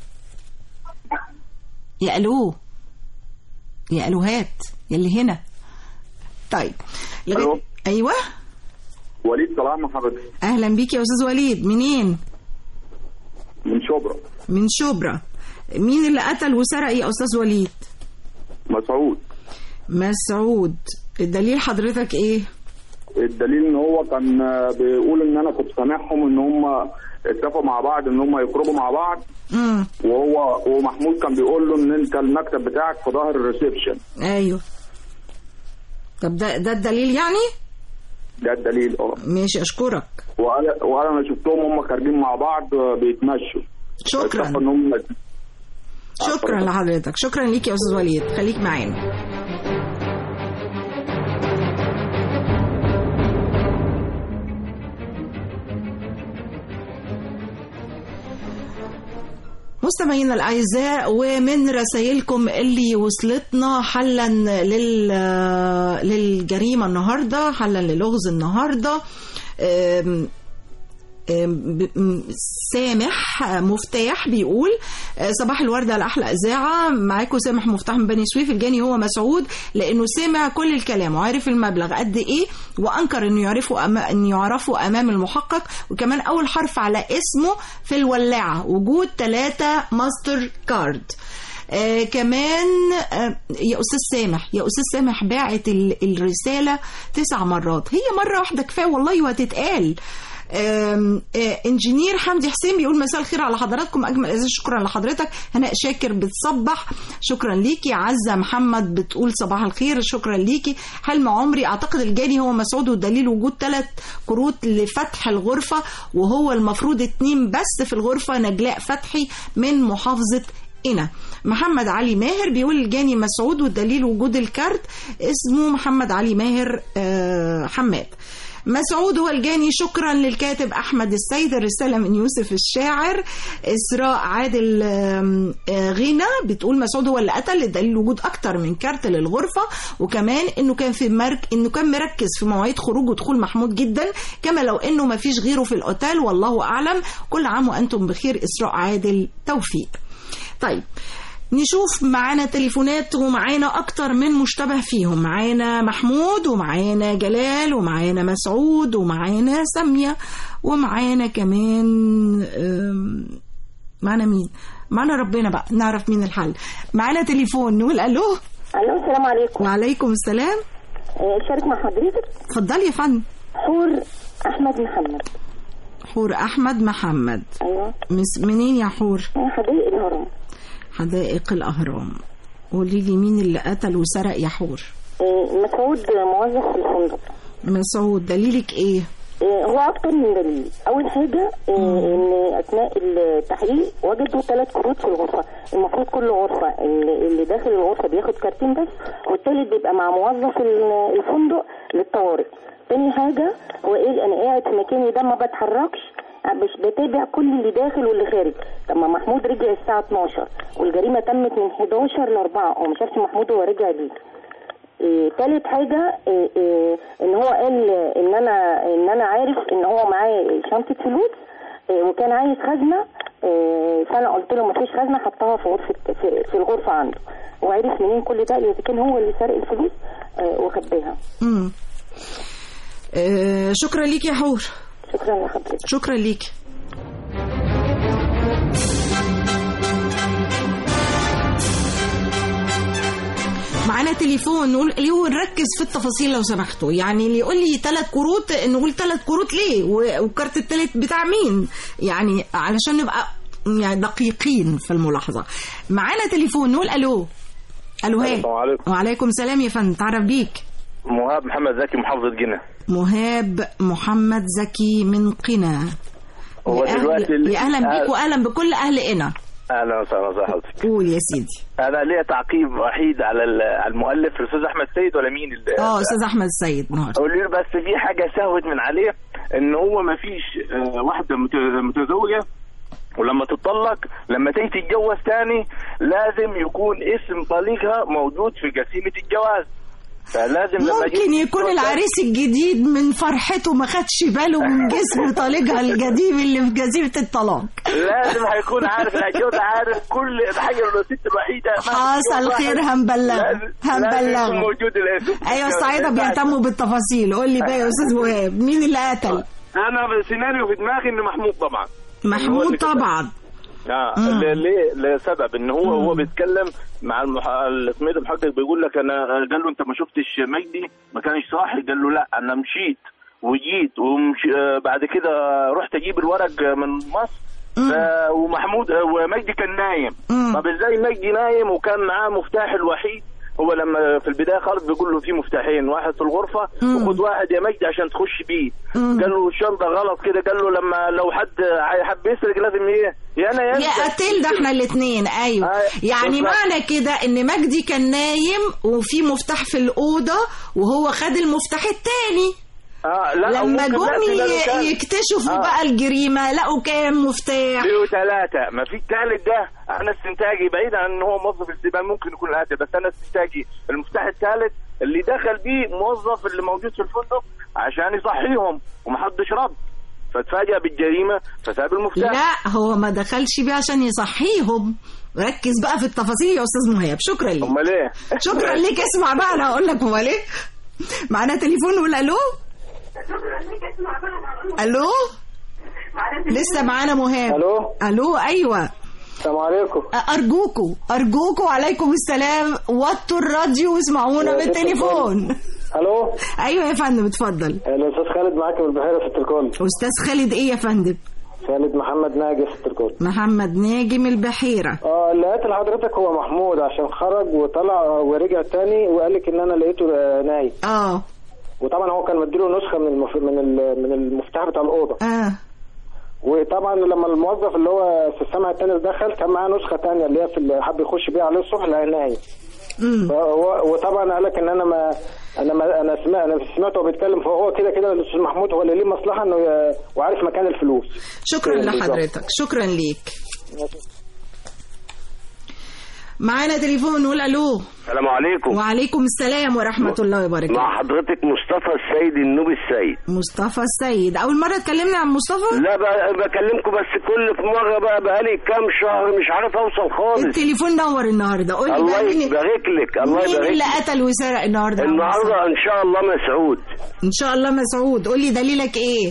يا الو يا الوهات يلي هنا. طيب لغايه. ايوه وليد سلام حضرتك. اهلا بيك يا استاذ وليد. منين؟ من شبرا. من شبرا. مين اللي قتل وسرق يا استاذ وليد؟ مسعود. مسعود. الدليل حضرتك ايه؟ الدليل ان هو كان بيقول ان انا كنت سامعهم ان هم اتفقوا مع بعض ان هم يخرجوا مع بعض. امم وهو ومحمود كان بيقول له ان انت المكتب بتاعك في ظهر الريسبشن. ايوه. طب ده ده الدليل يعني؟ ده الدليل اه. ماشي، اشكرك. وانا وانا شفتهم هم خارجين مع بعض بيتمشوا. شكرا. هم... شكرا لحضرتك. شكرا ليك يا استاذ وليد. خليك معانا. مستمعينا الأعزاء، ومن رسائلكم اللي وصلتنا حلا لل... للجريمة النهاردة، حلا للغز النهاردة. أم... سامح مفتاح بيقول صباح الوردة لأحلى إذاعة، معاكم سامح مفتاح من بني سويف. الجاني هو مسعود لأنه سمع كل الكلام وعارف المبلغ قد إيه، وأنكر إنه يعرفه أما... إنه يعرفه أمام المحقق، وكمان أول حرف على اسمه في الولاعة وجود ثلاثة ماستر كارد. آه كمان آه يا أستاذ سامح يا أستاذ سامح باعت الرسالة تسع مرات، هي مرة واحدة كفاية والله وهتتقال. آم آم انجينير حمدي حسين بيقول مساء الخير على حضراتكم اجمل ازاي. شكرا لحضرتك. هناء شاكر بتصبح، شكرا ليكي. عزة محمد بتقول صباح الخير، شكرا ليكي. حلم عمري اعتقد الجاني هو مسعود، والدليل وجود ثلاث كروت لفتح الغرفة وهو المفروض اتنين بس في الغرفة. نجلاء فتحي من محافظة هنا. محمد علي ماهر بيقول الجاني مسعود والدليل وجود الكارت، اسمه محمد علي ماهر حماد. مسعود هو الجاني. شكرا للكاتب أحمد السيد. الرسالة من يوسف الشاعر. إسراء عادل غنى بتقول مسعود هو اللي قتل، الدليل وجود أكتر من كارت للغرفة، وكمان إنه كان في مرك إنه كان مركز في مواعيد خروج ودخول محمود جدا، كما لو إنه ما فيش غيره في الأوتيل، والله أعلم. كل عام وأنتم بخير. إسراء عادل توفيق. طيب نشوف معانا تليفونات، ومعانا أكتر من مشتبه فيهم. معانا محمود ومعانا جلال ومعانا مسعود ومعانا سامية ومعانا كمان معانا مين؟ معانا ربنا بقى نعرف مين الحل. معانا تليفون نقول ألو. ألو السلام عليكم. وعليكم السلام. شارك مع حضرتك. اتفضلي يا فندم. حور أحمد محمد. حور أحمد محمد. أيوة. منين يا حور؟ حدائق الهرم. حدائق الأهرام. قولي لي مين اللي قتل وسرق يا حور؟ مسعود موظف في الفندق. مسعود. دليلك ايه؟ هو اكتر من دليل. اول حاجه ان اثناء التحقيق وجدوا ثلاث كروت في الغرفه، المفروض كل غرفه اللي داخل الغرفه بياخد كارتين بس، والثالث بيبقى مع موظف الفندق للطوارئ. تاني حاجه هو ايه، انا قاعد في مكاني ده ما بتحركش، مش بتابع كل اللي داخل واللي خارج. طب ما محمود رجع الساعه اتناشر والجريمه تمت من حداشر ل اربعة، هو ما شافش محمود هو رجع ليه. إيه تالت حاجه إيه إيه ان هو قال ان انا ان انا عارف ان هو معاه شنطه فلوس إيه وكان عايز خزنه، إيه فانا قلت له ما فيش خزنه، حطها في غرفه في, في الغرفه عنده. وعرف منين كل ده؟ اذا كان هو اللي سرق الفلوس إيه وخباها. امم إيه شكرا ليك يا حور. شكرا لحضرتك. شكرا ليك. معانا تليفون نقول اليوم نركز في التفاصيل لو سمحتوا، يعني اللي يقول لي ثلاث كروت نقول ثلاث كروت ليه والكارت الثالث بتاع مين، يعني علشان نبقى يعني دقيقين في الملاحظة. معانا تليفون نقول الو. الو هاي. السلام عليكم. وعليكم السلام يا فندم، تعرف بيك. مهاب محمد زكي، محافظة جنة. مهاب محمد زكي من قنا. هو يا دلوقتي أهل... يا اهلا بيك واهلا بكل اهل قنا. اهلا وسهلا بحضرتك. قول يا سيدي. انا ليا تعقيب وحيد على على المؤلف الاستاذ احمد سيد ولا مين اللي اه استاذ احمد سيد النهارده. قول لي بس في حاجه سهوت من عليه، ان هو ما فيش واحده متزوجه ولما تطلق لما تيجي تتجوز تاني لازم يكون اسم طليقها موجود في جسيمه الجواز. فلازم ممكن يكون العريس الجديد من فرحته ما خدش باله من جسم طليقها القديم اللي في جزيره الطلاق. لازم هيكون عارف الجواز، عارف كل حاجه. لو الست الوحيده حصل خير هنبلغ هنبلغ موجود الاسم. ايوه الصعايده بيهتموا بالتفاصيل. قول لي بقى يا استاذ مهاب مين اللي قتل؟ انا سيناريو في دماغي ان محمود طبعا. محمود طبعا. اه ليه؟ لسبب ان هو هو بيتكلم مع المحقق المحقق بيقول لك انا، قال له انت ما شفتش مجدي ما كانش صاحي؟ قال له لا انا مشيت وجيت ومشي بعد كده رحت اجيب الورق من مصر. ومحمود ومجدي كان نايم. طب ازاي مجدي نايم وكان معاه مفتاح الوحيد؟ هو لما في البدايه خالص بيقول له في مفتاحين، واحد في الغرفه وخد واحد يا مجدي عشان تخش بيه. قال له الشنطه غلط كده. قال له لما لو حد هيحب يسرق لازم ايه يا انا يا يا قتل ده احنا الاثنين. ايوه آه. يعني معنى كده ان مجدي كان نايم وفي مفتاح في الاوضه وهو خد المفتاح الثاني. اه لا لما جم يكتشفوا آه. بقى الجريمه لقوا كام مفتاح؟ لقوا ثلاثه. ما في الثالث ده انا استنتاجي بعيد عن ان هو موظف استبان ممكن يكون قاتل، بس انا استنتاجي المفتاح الثالث اللي دخل بيه موظف اللي موجود في الفندق عشان يصحيهم ومحدش رد، فتفاجأ بالجريمه فساب المفتاح. لا هو ما دخلش بيه عشان يصحيهم. ركز بقى في التفاصيل يا استاذ مهاب. شكرا لك. امال ايه؟ شكرا ليك. اسمع بقى انا هقول لك امال ايه. معانا تليفون نقول الو. الو لسه معانا مهاب. الو الو ايوه السلام عليكم. ارجوكوا ارجوكوا وعليكم السلام وطوا الراديو واسمعونا بالتليفون. الو ايوه يا فندم اتفضل. الاستاذ خالد معاك من البحيره في التركون. استاذ خالد ايه يا فندم؟ خالد محمد ناجي في التركون. محمد ناجي من البحيره. اه اللي قتل حضرتك هو محمود عشان خرج وطلع ورجع تاني وقال لك ان انا لقيته نايم. اه وطبعا هو كان مديله نسخه من المف... من من المفتاح بتاع الاوضه. اه وطبعا لما الموظف اللي هو في السمع الثاني دخل كان معاه نسخه ثانيه اللي هي في اللي حب يخش بيها عليه الصبح لقى نايم. وطبعا قال لك ان انا ما انا ما انا سمعت انا سمعته بيتكلم، فهو كده كده الاستاذ محمود هو اللي ليه مصلحه انه وعارف مكان الفلوس. شكرا لحضرتك. شكرا ليك. معانا تليفون نقول الو. السلام عليكم. وعليكم السلام ورحمه الله وبركاته. مع حضرتك مصطفى السيد النوبي السيد. مصطفى السيد. اول مره اتكلمنا عن مصطفى؟ لا بكلمكم بس كل مره بقى بقالي كام شهر مش عارف اوصل خالص. التليفون نور النهارده. قول لي الله يبارك لك. الله يبارك لك. مين اللي قتل وسرق النهارده؟ النهارده ان شاء الله مسعود. ان شاء الله مسعود. قول لي دليلك ايه؟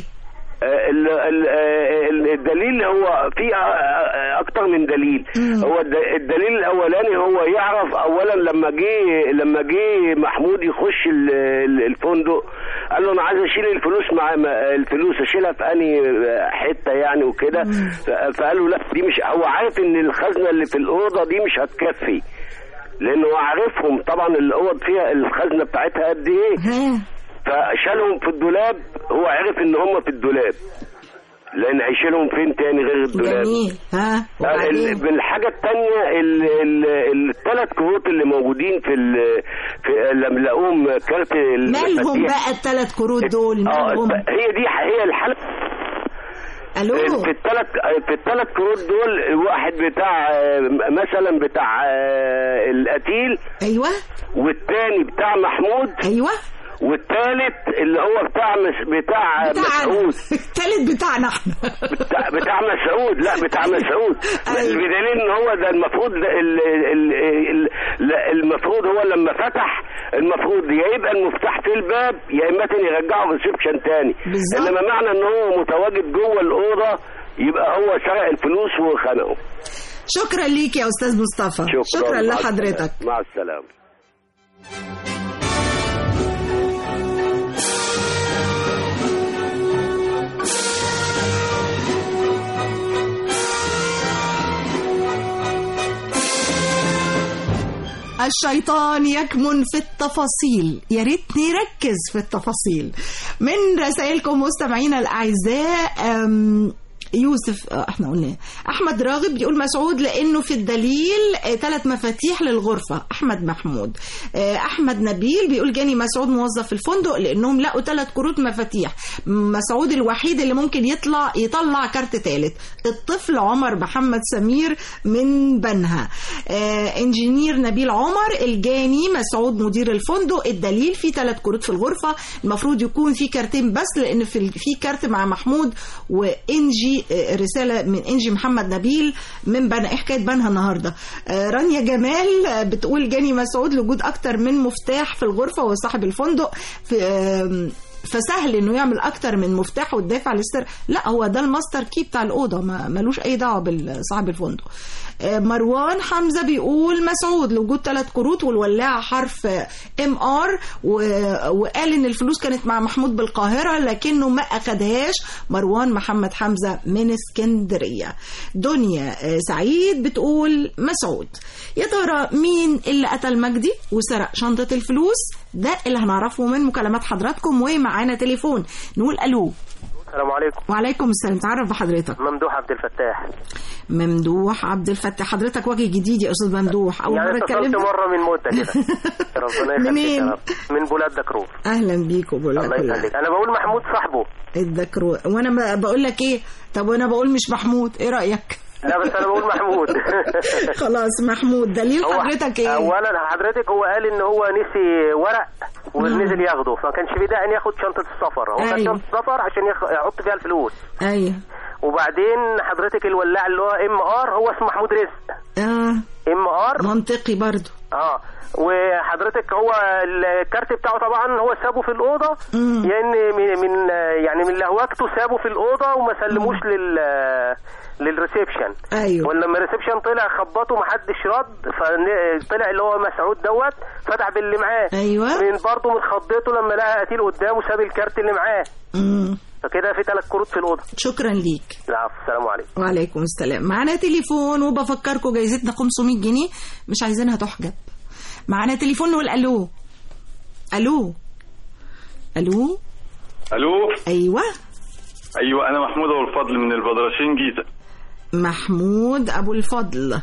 الدليل هو في اكتر من دليل. هو الدليل الاولاني هو يعرف اولا لما جه لما جه محمود يخش الفندق قال له انا عايز اشيل الفلوس مع الفلوس اشيلها في اني حته يعني وكده. فقال له لا دي مش، هو عارف ان الخزنه اللي في الاوضه دي مش هتكفي لانه عارفهم طبعا الاوض فيها الخزنه بتاعتها قد ايه. فشالهم في الدولاب. هو عرف ان هم في الدولاب لان هيشيلهم فين تاني غير الدولاب. جميل. ها بالحاجه الثانيه الثلاث كروت اللي موجودين في, في لما لقوهم كارت مالهم بقى الثلاث كروت دول؟ مالهم؟ هي دي هي الحلقه. الو في الثلاث في الثلاث كروت دول واحد بتاع مثلا بتاع القتيل. ايوه. والثاني بتاع محمود. ايوه. والثالث اللي هو بتاع مس... بتاع مسعود. الثالث بتاعنا احنا. بتاع, بتاع مسعود. لا بتاع مسعود. بدليل ان هو ده المفروض ال... ال... ال... المفروض هو لما فتح المفروض يا يبقى المفتاح في الباب يا اما تاني يرجعه ريسبشن تاني. انما معنى ان هو متواجد جوه الاوضه يبقى هو سرق الفلوس وخنقه. شكرا ليك يا استاذ مصطفى. شكرا, شكرا لحضرتك. مع السلامه. الشيطان يكمن في التفاصيل، يا ريت نركز في التفاصيل. من رسائلكم مستمعينا الأعزاء، يوسف احنا قلنا احمد راغب بيقول مسعود لانه في الدليل ثلاث مفاتيح للغرفه. احمد محمود. احمد نبيل بيقول جاني مسعود موظف في الفندق لانهم لقوا ثلاث كروت مفاتيح. مسعود الوحيد اللي ممكن يطلع يطلع كارت ثالث. الطفل عمر محمد سمير من بنها. انجينير نبيل عمر الجاني مسعود مدير الفندق. الدليل في ثلاث كروت في الغرفه، المفروض يكون في كارتين بس لان في في كارت مع محمود وانجي. رسالة من إنجي محمد نبيل من بنا. إيه حكاية بنها النهاردة؟ رانيا جمال بتقول جاني مسعود لوجود أكتر من مفتاح في الغرفة وصاحب الفندق في فسهل انه يعمل اكتر من مفتاح والدافع للسر. لا، هو ده الماستر كي بتاع الاوضه، ما ملوش اي دعوه بصاحب الفندق. مروان حمزه بيقول مسعود لوجود ثلاث كروت والولاعه حرف ام ار، وقال ان الفلوس كانت مع محمود بالقاهره لكنه ما اخدهاش. مروان محمد حمزه من اسكندريه. دنيا سعيد بتقول مسعود. يا ترى مين اللي قتل مجدي وسرق شنطه الفلوس؟ ده اللي هنعرفه من مكالمات حضراتكم. ومعانا تليفون نقول الو. السلام عليكم. وعليكم السلام. تعرف بحضرتك. ممدوح عبد الفتاح. ممدوح عبد الفتاح. حضرتك وجه جديد يا استاذ ممدوح. اول يعني مره اتكلمت مره من مده كده. ربنا يخليك. منين؟ من بولاد دكرور. اهلا بيكم بولاد دكرور. الله يخليك. انا بقول محمود صاحبه الدكرور وانا بقول لك ايه؟ طب وانا بقول مش محمود، ايه رايك؟ لا بس انا بقول محمود. خلاص محمود. دليل حضرتك ايه؟ اولا حضرتك هو قال ان هو نسي ورق ونزل ياخده، فما كانش في داعي ان ياخد شنطه السفر. هو كان شنطه السفر عشان يحط فيها الفلوس. ايوه. وبعدين حضرتك الولاع اللي هو ام ار هو اسمه محمود رزق. اه ام ار منطقي برضو. اه وحضرتك هو الكارت بتاعه طبعا هو سابه في الاوضه، يعني من, من يعني من لهوجته سابه في الاوضه وما سلموش لل للريسبشن. ايوه. ولما الريسبشن طلع خبطه ما حدش رد، فطلع اللي هو مسعود دوت فتح باللي معاه. ايوه. من برضه من خضته لما لقى قتيل قدامه ساب الكارت اللي معاه. امم فكده في ثلاث كروت في الاوضه. شكرا ليك. العفو. السلام عليكم. وعليكم السلام. معانا تليفون وبفكركم جايزتنا خمسمية جنيه مش عايزينها تحجب. معانا تليفون نقول الو. الو الو الو. ايوه ايوه انا محمود ابو الفضل من البدرشين جيزه. محمود ابو الفضل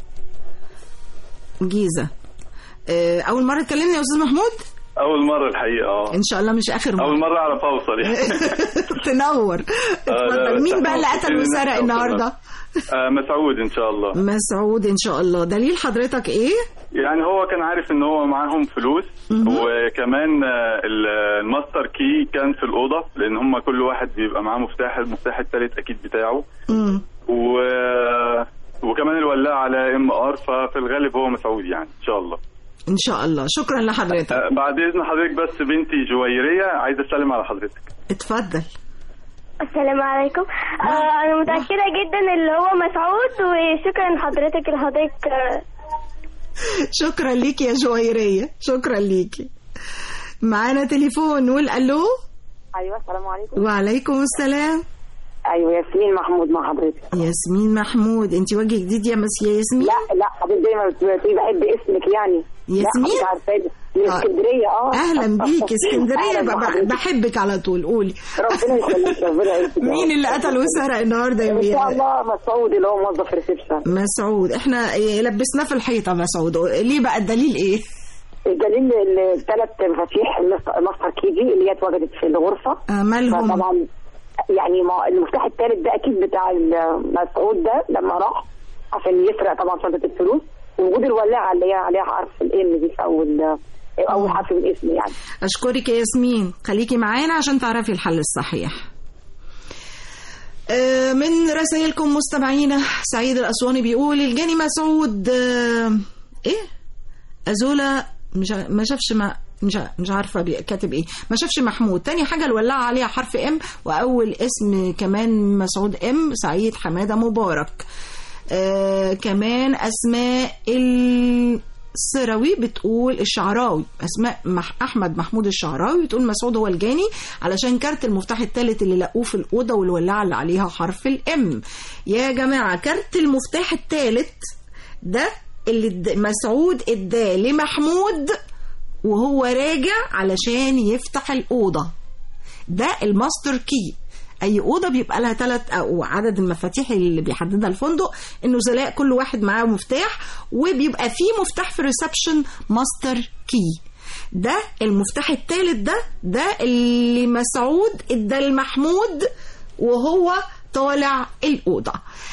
جيزه. اول مره تكلمني يا استاذ محمود؟ اول مره الحقيقه. اه ان شاء الله مش اخر مره. اول مره اعرف اوصل يعني. تنور. اتفضل. مين بقى اللي قتل وسرق النهارده؟ آه مسعود ان شاء الله. مسعود ان شاء الله. دليل حضرتك ايه؟ يعني هو كان عارف ان هو معاهم فلوس، وكمان الماستر كي كان في الاوضه لان هم كل واحد بيبقى معاه مفتاح، المفتاح الثالث اكيد بتاعه. امم و... وكمان الولاعه على ام ار، ففي الغالب هو مسعود يعني ان شاء الله. ان شاء الله. شكرا لحضرتك. آه بعد اذن حضرتك بس بنتي جويريه عايزه اسلم على حضرتك. اتفضل. السلام عليكم. آه انا متاكده جدا اللي هو مسعود، وشكرا لحضرتك لحضرتك. آه شكرا ليكي يا جويريه. شكرا ليكي. معانا تليفون نقول الو. ايوه السلام عليكم. وعليكم السلام. ايوه ياسمين محمود مع حضرتك. ياسمين محمود. انت وجه جديد يا مس يا ياسمين؟ لا لا حضرتك دايما بتقولي بحب اسمك يعني. ياسمين؟ لا عارفه من اسكندريه. اه اهلا بيكي. اسكندريه بحبك على طول. قولي. ربنا يخليك. ربنا يخليك. مين اللي قتل وسرق النهارده يا ميا؟ ان شاء الله مسعود اللي هو موظف ريسبشن. مسعود. احنا لبسناه في الحيطه مسعود. ليه بقى؟ الدليل ايه؟ الدليل الثلاث مفاتيح ماستر كيجي اللي هي اتوجدت في الغرفه. آه مالهم؟ طبعا يعني المفتاح الثالث ده اكيد بتاع مسعود ده لما راح عشان يسرق طبعا شنطه الفلوس، ووجود الولاعه اللي هي عليها حرف الام دي في اول اول حرف من اسمه يعني. اشكرك يا ياسمين. خليكي معانا عشان تعرفي الحل الصحيح. من رسائلكم مستمعينا سعيد الاسواني بيقول الجاني مسعود ايه ازولا مش ما شافش ما مش مش عارفه كاتب ايه، ما شافش محمود. تاني حاجه الولاعه عليها حرف ام، واول اسم كمان مسعود ام سعيد حماده مبارك. آه كمان اسماء السروي بتقول الشعراوي، اسماء مح احمد محمود الشعراوي بتقول مسعود هو الجاني علشان كارت المفتاح الثالث اللي لقوه في الاوضه والولاعه اللي عليها حرف الام. يا جماعه كارت المفتاح الثالث ده اللي مسعود اداه لمحمود وهو راجع علشان يفتح الأوضة. ده الماستر كي. أي أوضة بيبقى لها ثلاث أو عدد المفاتيح اللي بيحددها الفندق، النزلاء كل واحد معاه مفتاح، وبيبقى فيه مفتاح في الريسبشن ماستر كي. ده المفتاح الثالث ده ده اللي مسعود ادى لمحمود وهو طالع الأوضة.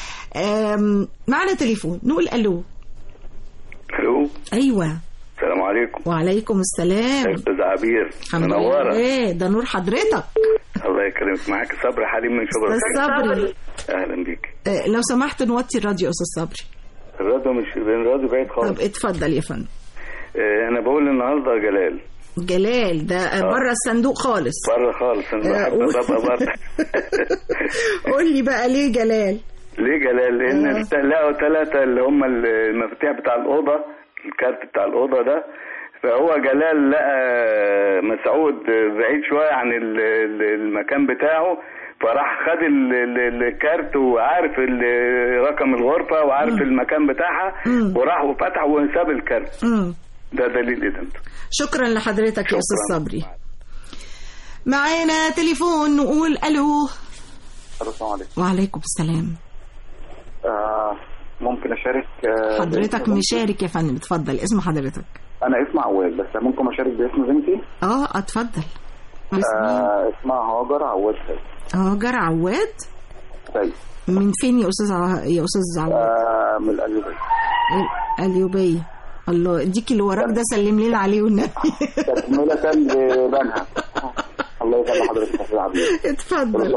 معنا تليفون، نقول ألو. ألو. أيوة. السلام عليكم. وعليكم السلام. أستاذ عبير. منورة. ايه ده نور حضرتك. الله يكرمك. معاك صبري حليم من شبرا. صبري. أهلا بيك. اه لو سمحت نوطي الراديو يا أستاذ صبري. الراديو مش الراديو بعيد خالص. طب اتفضل يا فندم. اه أنا بقول النهارده جلال. جلال ده آه. بره الصندوق خالص. بره خالص. أنا بحب أبقى بره. قول لي بقى ليه جلال؟ ليه جلال؟ لأن آه. لقوا ثلاثة اللي هم المفاتيح بتاع الأوضة، الكارت بتاع الأوضة ده، فهو جلال لقى مسعود بعيد شوية عن المكان بتاعه، فراح خد الكارت وعارف رقم الغرفة وعارف م. المكان بتاعها، وراح وفتح وساب الكارت. م. ده دليل إدانته. شكرا لحضرتك يا أستاذ صبري. معانا تليفون، نقول ألو. السلام عليكم. وعليكم السلام. آه ممكن أشارك؟ آه حضرتك مشارك يا فندم، اتفضل. اسم حضرتك؟ أنا اسمي عواد، بس ممكن أشارك باسم بنتي؟ اه اتفضل. آه اسمها هاجر عواد. هاجر عواد؟ طيب. من فين يا أستاذ ع... يا أستاذ عواد؟ آه من القليوبية. القليوبية. الله اديك اللي وراك ده سلم لنا عليه والنبي. تكملة لبنها. الله يسلم حضرتك يا أستاذ عبد. اتفضل.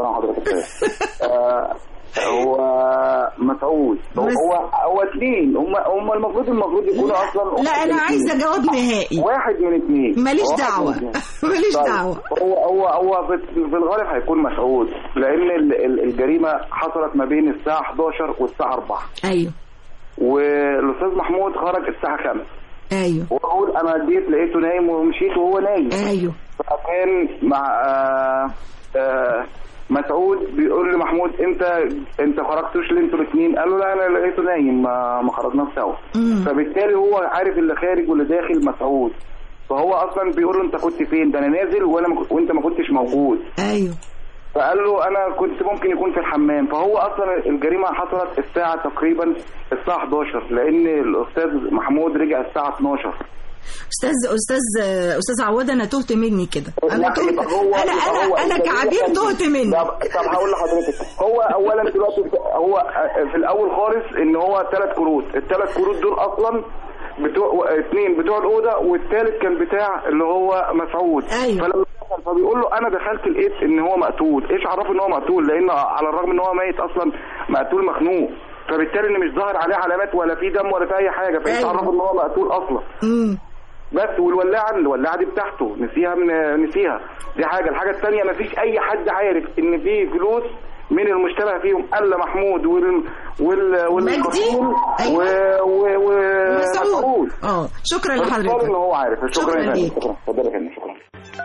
آه هو مسعود هو هو اثنين هم هم المفروض المفروض يكونوا اصلا. لا انا عايزه جواب نهائي. واحد من اثنين. ماليش دعوه ماليش دعوه. هو هو هو في الغالب هيكون مسعود، لان الجريمه حصلت ما بين الساعه حداشر والساعه أربعة. ايوه. والاستاذ محمود خرج الساعه خمسة. ايوه. وبقول انا جيت لقيته نايم ومشيت وهو نايم. ايوه. فكان مع آآ آآ مسعود بيقول لي محمود انت انت خرجتوش ليه انتوا الاثنين؟ قال له لا انا لقيته نايم ما, ما خرجناش سوا. فبالتالي هو عارف اللي خارج واللي داخل مسعود، فهو اصلا بيقول له انت كنت فين؟ ده انا نازل وانا م... وانت ما كنتش موجود. ايوه. فقال له انا كنت ممكن يكون في الحمام. فهو اصلا الجريمه حصلت الساعه تقريبا الساعه حداشر، لان الاستاذ محمود رجع الساعه اتناشر. استاذ استاذ استاذ عواد انا تهت مني كده. انا تهت انا انا انا كعبير تهت مني. طب هقول لحضرتك، هو اولا دلوقتي هو في الاول خالص ان هو ثلاث كروت، الثلاث كروت دول اصلا بتوع اثنين بتوع الاوضه والثالث كان بتاع اللي هو مسعود. أيوة. فلما فبيقول له انا دخلت لقيت ان هو مقتول. ايش عرفه ان هو مقتول؟ لان على الرغم ان هو ميت اصلا مقتول مخنوق، فبالتالي ان مش ظاهر عليه علامات ولا في دم ولا في اي حاجه، فايش أيوة. عرفه ان هو مقتول اصلا. امم بس والولاعه الولاعه دي بتاعته نسيها من نسيها. دي حاجه. الحاجه الثانيه مفيش اي حد عارف ان في فلوس من المشتبه فيهم الا محمود وال وال والمجدي و و مسعود. اه شكرا لحضرتك. ان هو عارف. شكرا ليك. شكرا. اتفضل يا فندم. شكرا.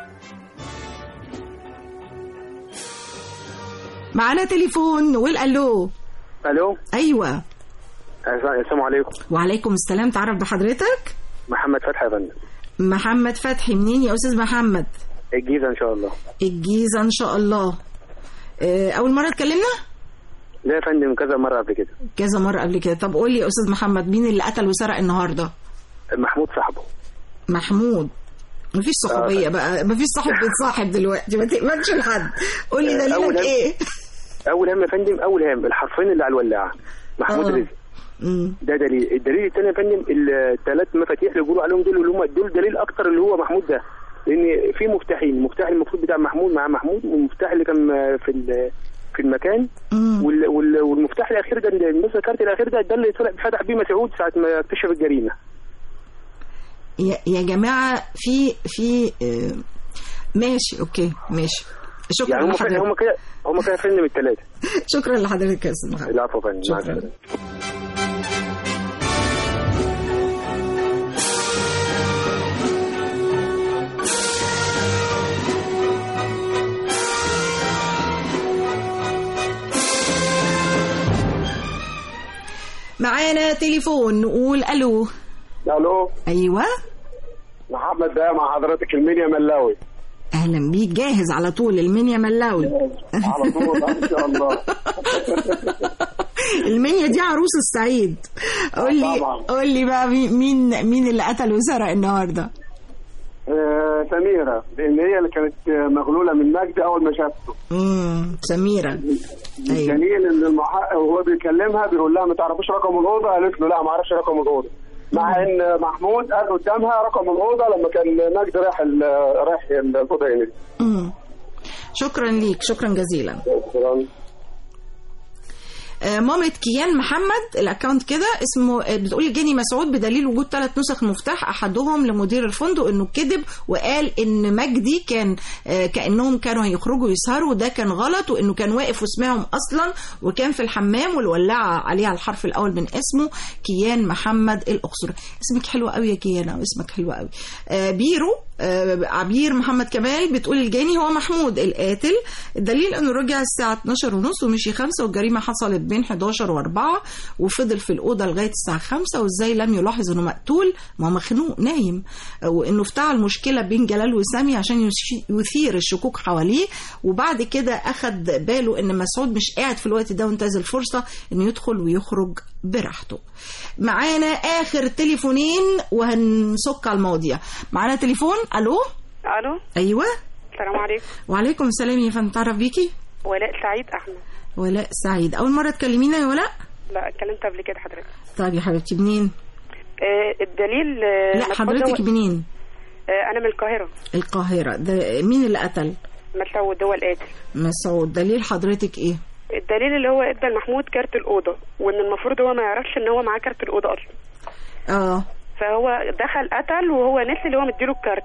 معانا تليفون، نقول الو. الو. ايوه. السلام عليكم. وعليكم السلام. تعرف بحضرتك؟ محمد فتحي يا فندم. محمد فتحي منين يا استاذ محمد؟ الجيزه ان شاء الله. الجيزه ان شاء الله. اول مره اتكلمنا؟ لا يا فندم كذا مره قبل كده. كذا مره قبل كده. طب قول لي يا استاذ محمد، مين اللي قتل وسرق النهارده؟ محمود صاحبه. محمود. مفيش صحوبيه آه. بقى مفيش صاحب بيتصاحب دلوقتي، ما تأمنش لحد. قول لي دليلك ايه؟ اول هم يا فندم، اول هم الحرفين اللي على الولاعه محمود آه. رزق. ده دليل. الدليل الثاني يا فندم الثلاث مفاتيح اللي بيقولوا عليهم دول اللي هم دول دليل اكتر اللي هو محمود ده، لان في مفتاحين، المفتاح المفروض بتاع محمود مع محمود، والمفتاح اللي كان في في المكان، وال والمفتاح الاخير ده مثلا الكارت الاخير ده ده اللي طلع فتح بيه مسعود ساعه ما اكتشف الجريمه. يا يا جماعه في في آه ماشي اوكي ماشي. شكرا يعني هم لحضرتك. هم كده هم كده فيلم الثلاثه. شكرا لحضرتك يا استاذ محمد. العفو يا فندم. شكرا. معانا تليفون، نقول الو. الو. ايوه محمد ده مع حضرتك المنيا ملاوي. اهلا بيك، جاهز على طول المنيا ملاوي؟ على طول ان شاء الله. المنيا دي عروس السعيد. قول لي قول لي بقى مين مين اللي قتل وسرق النهارده؟ آه سميرة، لأن هي اللي كانت مغلولة من مجدي أول ما شافته. امم سميرة. الدليل إن المحقق وهو بيكلمها بيقول لها ما تعرفوش رقم الأوضة، قالت له لا ما أعرفش رقم الأوضة. مع إن محمود قال قدامها رقم الأوضة لما كان مجدي رايح رايح الأوضة هنا. امم شكرا ليك، شكرا جزيلا. شكرا. مامة كيان محمد الاكونت كده اسمه، بتقول جاني مسعود بدليل وجود ثلاث نسخ مفتاح احدهم لمدير الفندق انه كذب وقال ان مجدي كان كانهم كانوا هيخرجوا يسهروا، وده كان غلط، وانه كان واقف وسمعهم اصلا وكان في الحمام، والولاعه عليها الحرف الاول من اسمه كيان محمد الاقصر. اسمك حلو قوي يا كيان، اسمك حلو قوي. بيرو عبير محمد كمال بتقول الجاني هو محمود القاتل، الدليل انه رجع الساعه اتناشر ونص ومشي خمسة، والجريمه حصلت بين حداشر واربعة وفضل في الاوضه لغايه الساعه خمسة، وازاي لم يلاحظ انه مقتول؟ ما هو مخنوق نايم، وانه افتعل مشكله بين جلال وسامي عشان يثير الشكوك حواليه، وبعد كده اخد باله ان مسعود مش قاعد في الوقت ده وانتهز الفرصه انه يدخل ويخرج براحته. معانا اخر تليفونين وهنسك على المواضيع. معانا تليفون. الو. الو. ايوه. السلام عليكم. وعليكم السلام يا فندم، تعرف بيكي؟ ولاء سعيد احمد. ولاء سعيد، اول مره تكلمينا يا ولاء؟ لا اتكلمت قبل كده حضرتك. طيب يا حبيبتي منين؟ آه الدليل آه لا حضرتك و... منين؟ آه انا من القاهره. القاهره. ده مين اللي قتل؟ مسعود هو القاتل. مسعود. دليل حضرتك ايه؟ الدليل اللي هو ادى لمحمود كارت الاوضه، وان المفروض هو ما يعرفش ان هو معاه كارت الاوضه اصلا. اه فهو دخل قتل وهو نسي اللي هو مديله الكارت.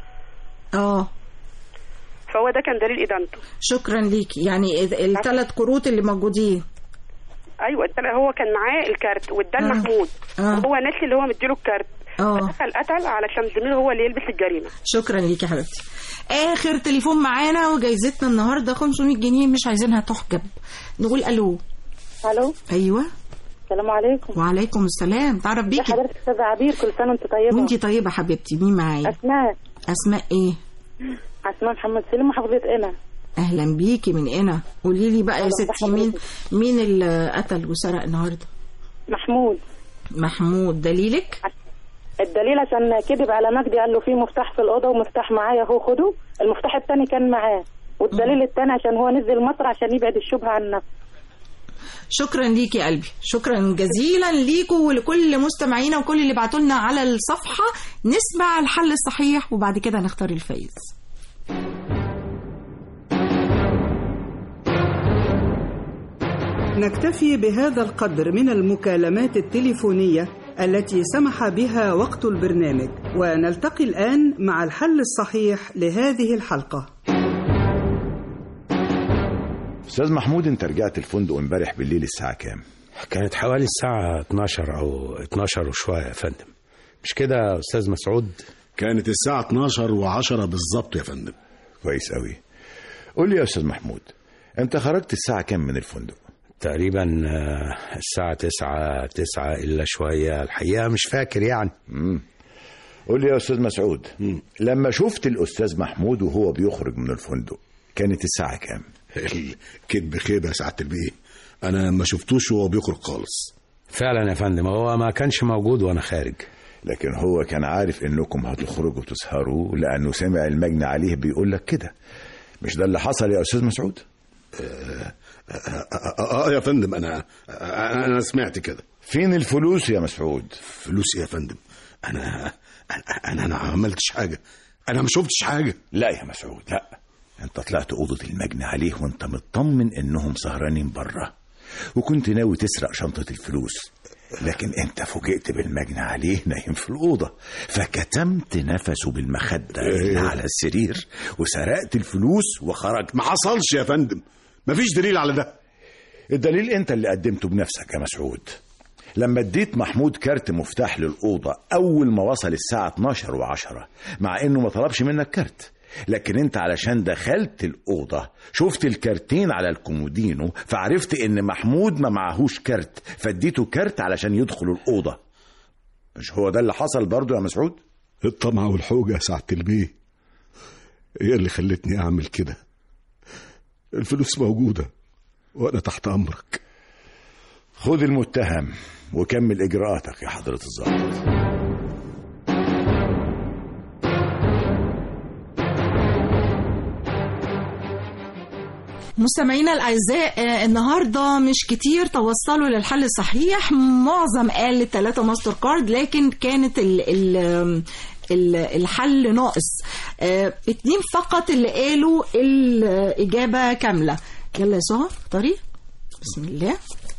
اه فهو ده كان دليل ادانته. شكرا ليكي. يعني الثلاث كروت اللي موجودين. ايوه هو كان معاه الكارت واداه لمحمود، آه. وهو نسي اللي هو مديله الكارت. اه دخل قتل علشان زميله هو اللي يلبس الجريمه. شكرا ليكي يا حبيبتي. اخر تليفون معانا وجايزتنا النهارده خمسمية جنيه مش عايزينها تحجب. نقول الو. الو. ايوه. السلام عليكم. وعليكم السلام. تعرف بيكي؟ حضرتك استاذه عبير، كل سنه وانت طيبه. وانت طيبه حبيبتي. مين معايا؟ اسماء. اسماء ايه؟ اسماء محمد سليم، محافظه قنا. اهلا بيكي من قنا. قولي لي بقى يا ستي مين مين اللي قتل وسرق النهارده؟ محمود. محمود. دليلك؟ الدليل عشان كذب على مجدي، قال له في مفتاح في الاوضه ومفتاح معايا اهو خده، المفتاح الثاني كان معاه، والدليل الثاني عشان هو نزل المطر عشان يبعد الشبهه عن نفسه. شكرا ليكي يا قلبي، شكرا جزيلا ليكوا ولكل مستمعينا وكل اللي بعتوا لنا على الصفحه. نسمع الحل الصحيح وبعد كده نختار الفايز. نكتفي بهذا القدر من المكالمات التليفونية التي سمح بها وقت البرنامج، ونلتقي الآن مع الحل الصحيح لهذه الحلقة. أستاذ محمود، أنت رجعت الفندق امبارح بالليل الساعة كام؟ كانت حوالي الساعة اتناشر أو اتناشر وشوية يا فندم. مش كده يا أستاذ مسعود؟ كانت الساعة اتناشر وعشرة بالظبط يا فندم. كويس قوي. قول لي يا أستاذ محمود، أنت خرجت الساعة كام من الفندق؟ تقريبا الساعة تسعة تسعة إلا شوية، الحقيقة مش فاكر يعني. مم. قول لي يا أستاذ مسعود، مم. لما شفت الأستاذ محمود وهو بيخرج من الفندق كانت الساعة كام؟ الكذب خيبة يا سعادة البيه، أنا ما شفتوش وهو بيخرج خالص. فعلا يا فندم، هو ما كانش موجود وأنا خارج. لكن هو كان عارف إنكم هتخرجوا تسهروا لأنه سمع المجني عليه بيقول لك كده. مش ده اللي حصل يا أستاذ مسعود؟ آه آه, آه يا فندم، أنا آه أنا سمعت كده. فين الفلوس يا مسعود؟ فلوس يا فندم؟ أنا أنا أنا عملتش حاجة، أنا ما شفتش حاجة. لا يا مسعود لا، أنت طلعت أوضة المجني عليه وأنت مطمن إنهم سهرانين بره، وكنت ناوي تسرق شنطة الفلوس، لكن أنت فوجئت بالمجني عليه نايم في الأوضة، فكتمت نفسه بالمخدة اللي على السرير وسرقت الفلوس وخرجت. ما حصلش يا فندم، مفيش دليل على ده. الدليل انت اللي قدمته بنفسك يا مسعود، لما اديت محمود كارت مفتاح للأوضة أول ما وصل الساعة اتناشر وعشرة، مع انه ما طلبش منك كارت، لكن انت علشان دخلت الأوضة شفت الكارتين على الكومودينو فعرفت ان محمود ما معهوش كارت، فاديته كارت علشان يدخل الأوضة. مش هو ده اللي حصل برضو يا مسعود؟ الطمع والحوجة يا سعادة البيه هي اللي خلتني اعمل كده. الفلوس موجودة وانا تحت امرك. خد المتهم وكمل اجراءاتك يا حضرة الضابط. مستمعينا الأعزاء، النهاردة مش كتير توصلوا للحل الصحيح، معظم قال ثلاثة ماستر كارد، لكن كانت ال ال الحل ناقص. اتنين فقط اللي قالوا الإجابة كاملة. يلا يا سهى اختاري. بسم الله.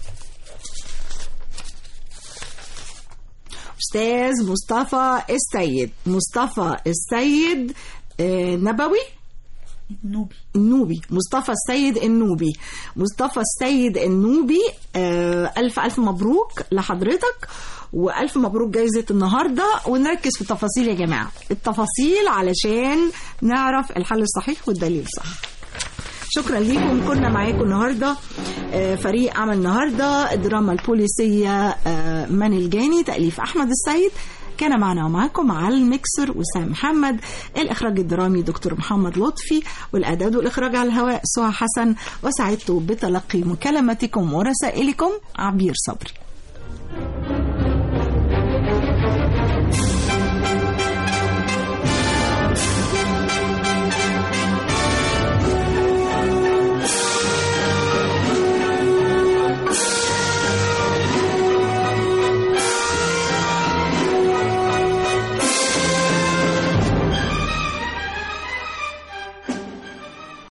أستاذ مصطفى السيد. مصطفى السيد نبوي النوبي النوبي مصطفى السيد النوبي مصطفى السيد النوبي. آه ألف ألف مبروك لحضرتك، وألف مبروك جايزة النهاردة. ونركز في التفاصيل يا جماعة، التفاصيل علشان نعرف الحل الصحيح والدليل صح. شكرا لكم. كنا معاكم النهاردة آه فريق عمل النهاردة الدراما البوليسية آه من الجاني، تأليف أحمد السيد، كان معنا ومعكم على الميكسر وسام محمد، الإخراج الدرامي دكتور محمد لطفي، والإعداد والإخراج على الهواء سهى حسن. وسعدت بتلقي مكالمتكم ورسائلكم. عبير صبري.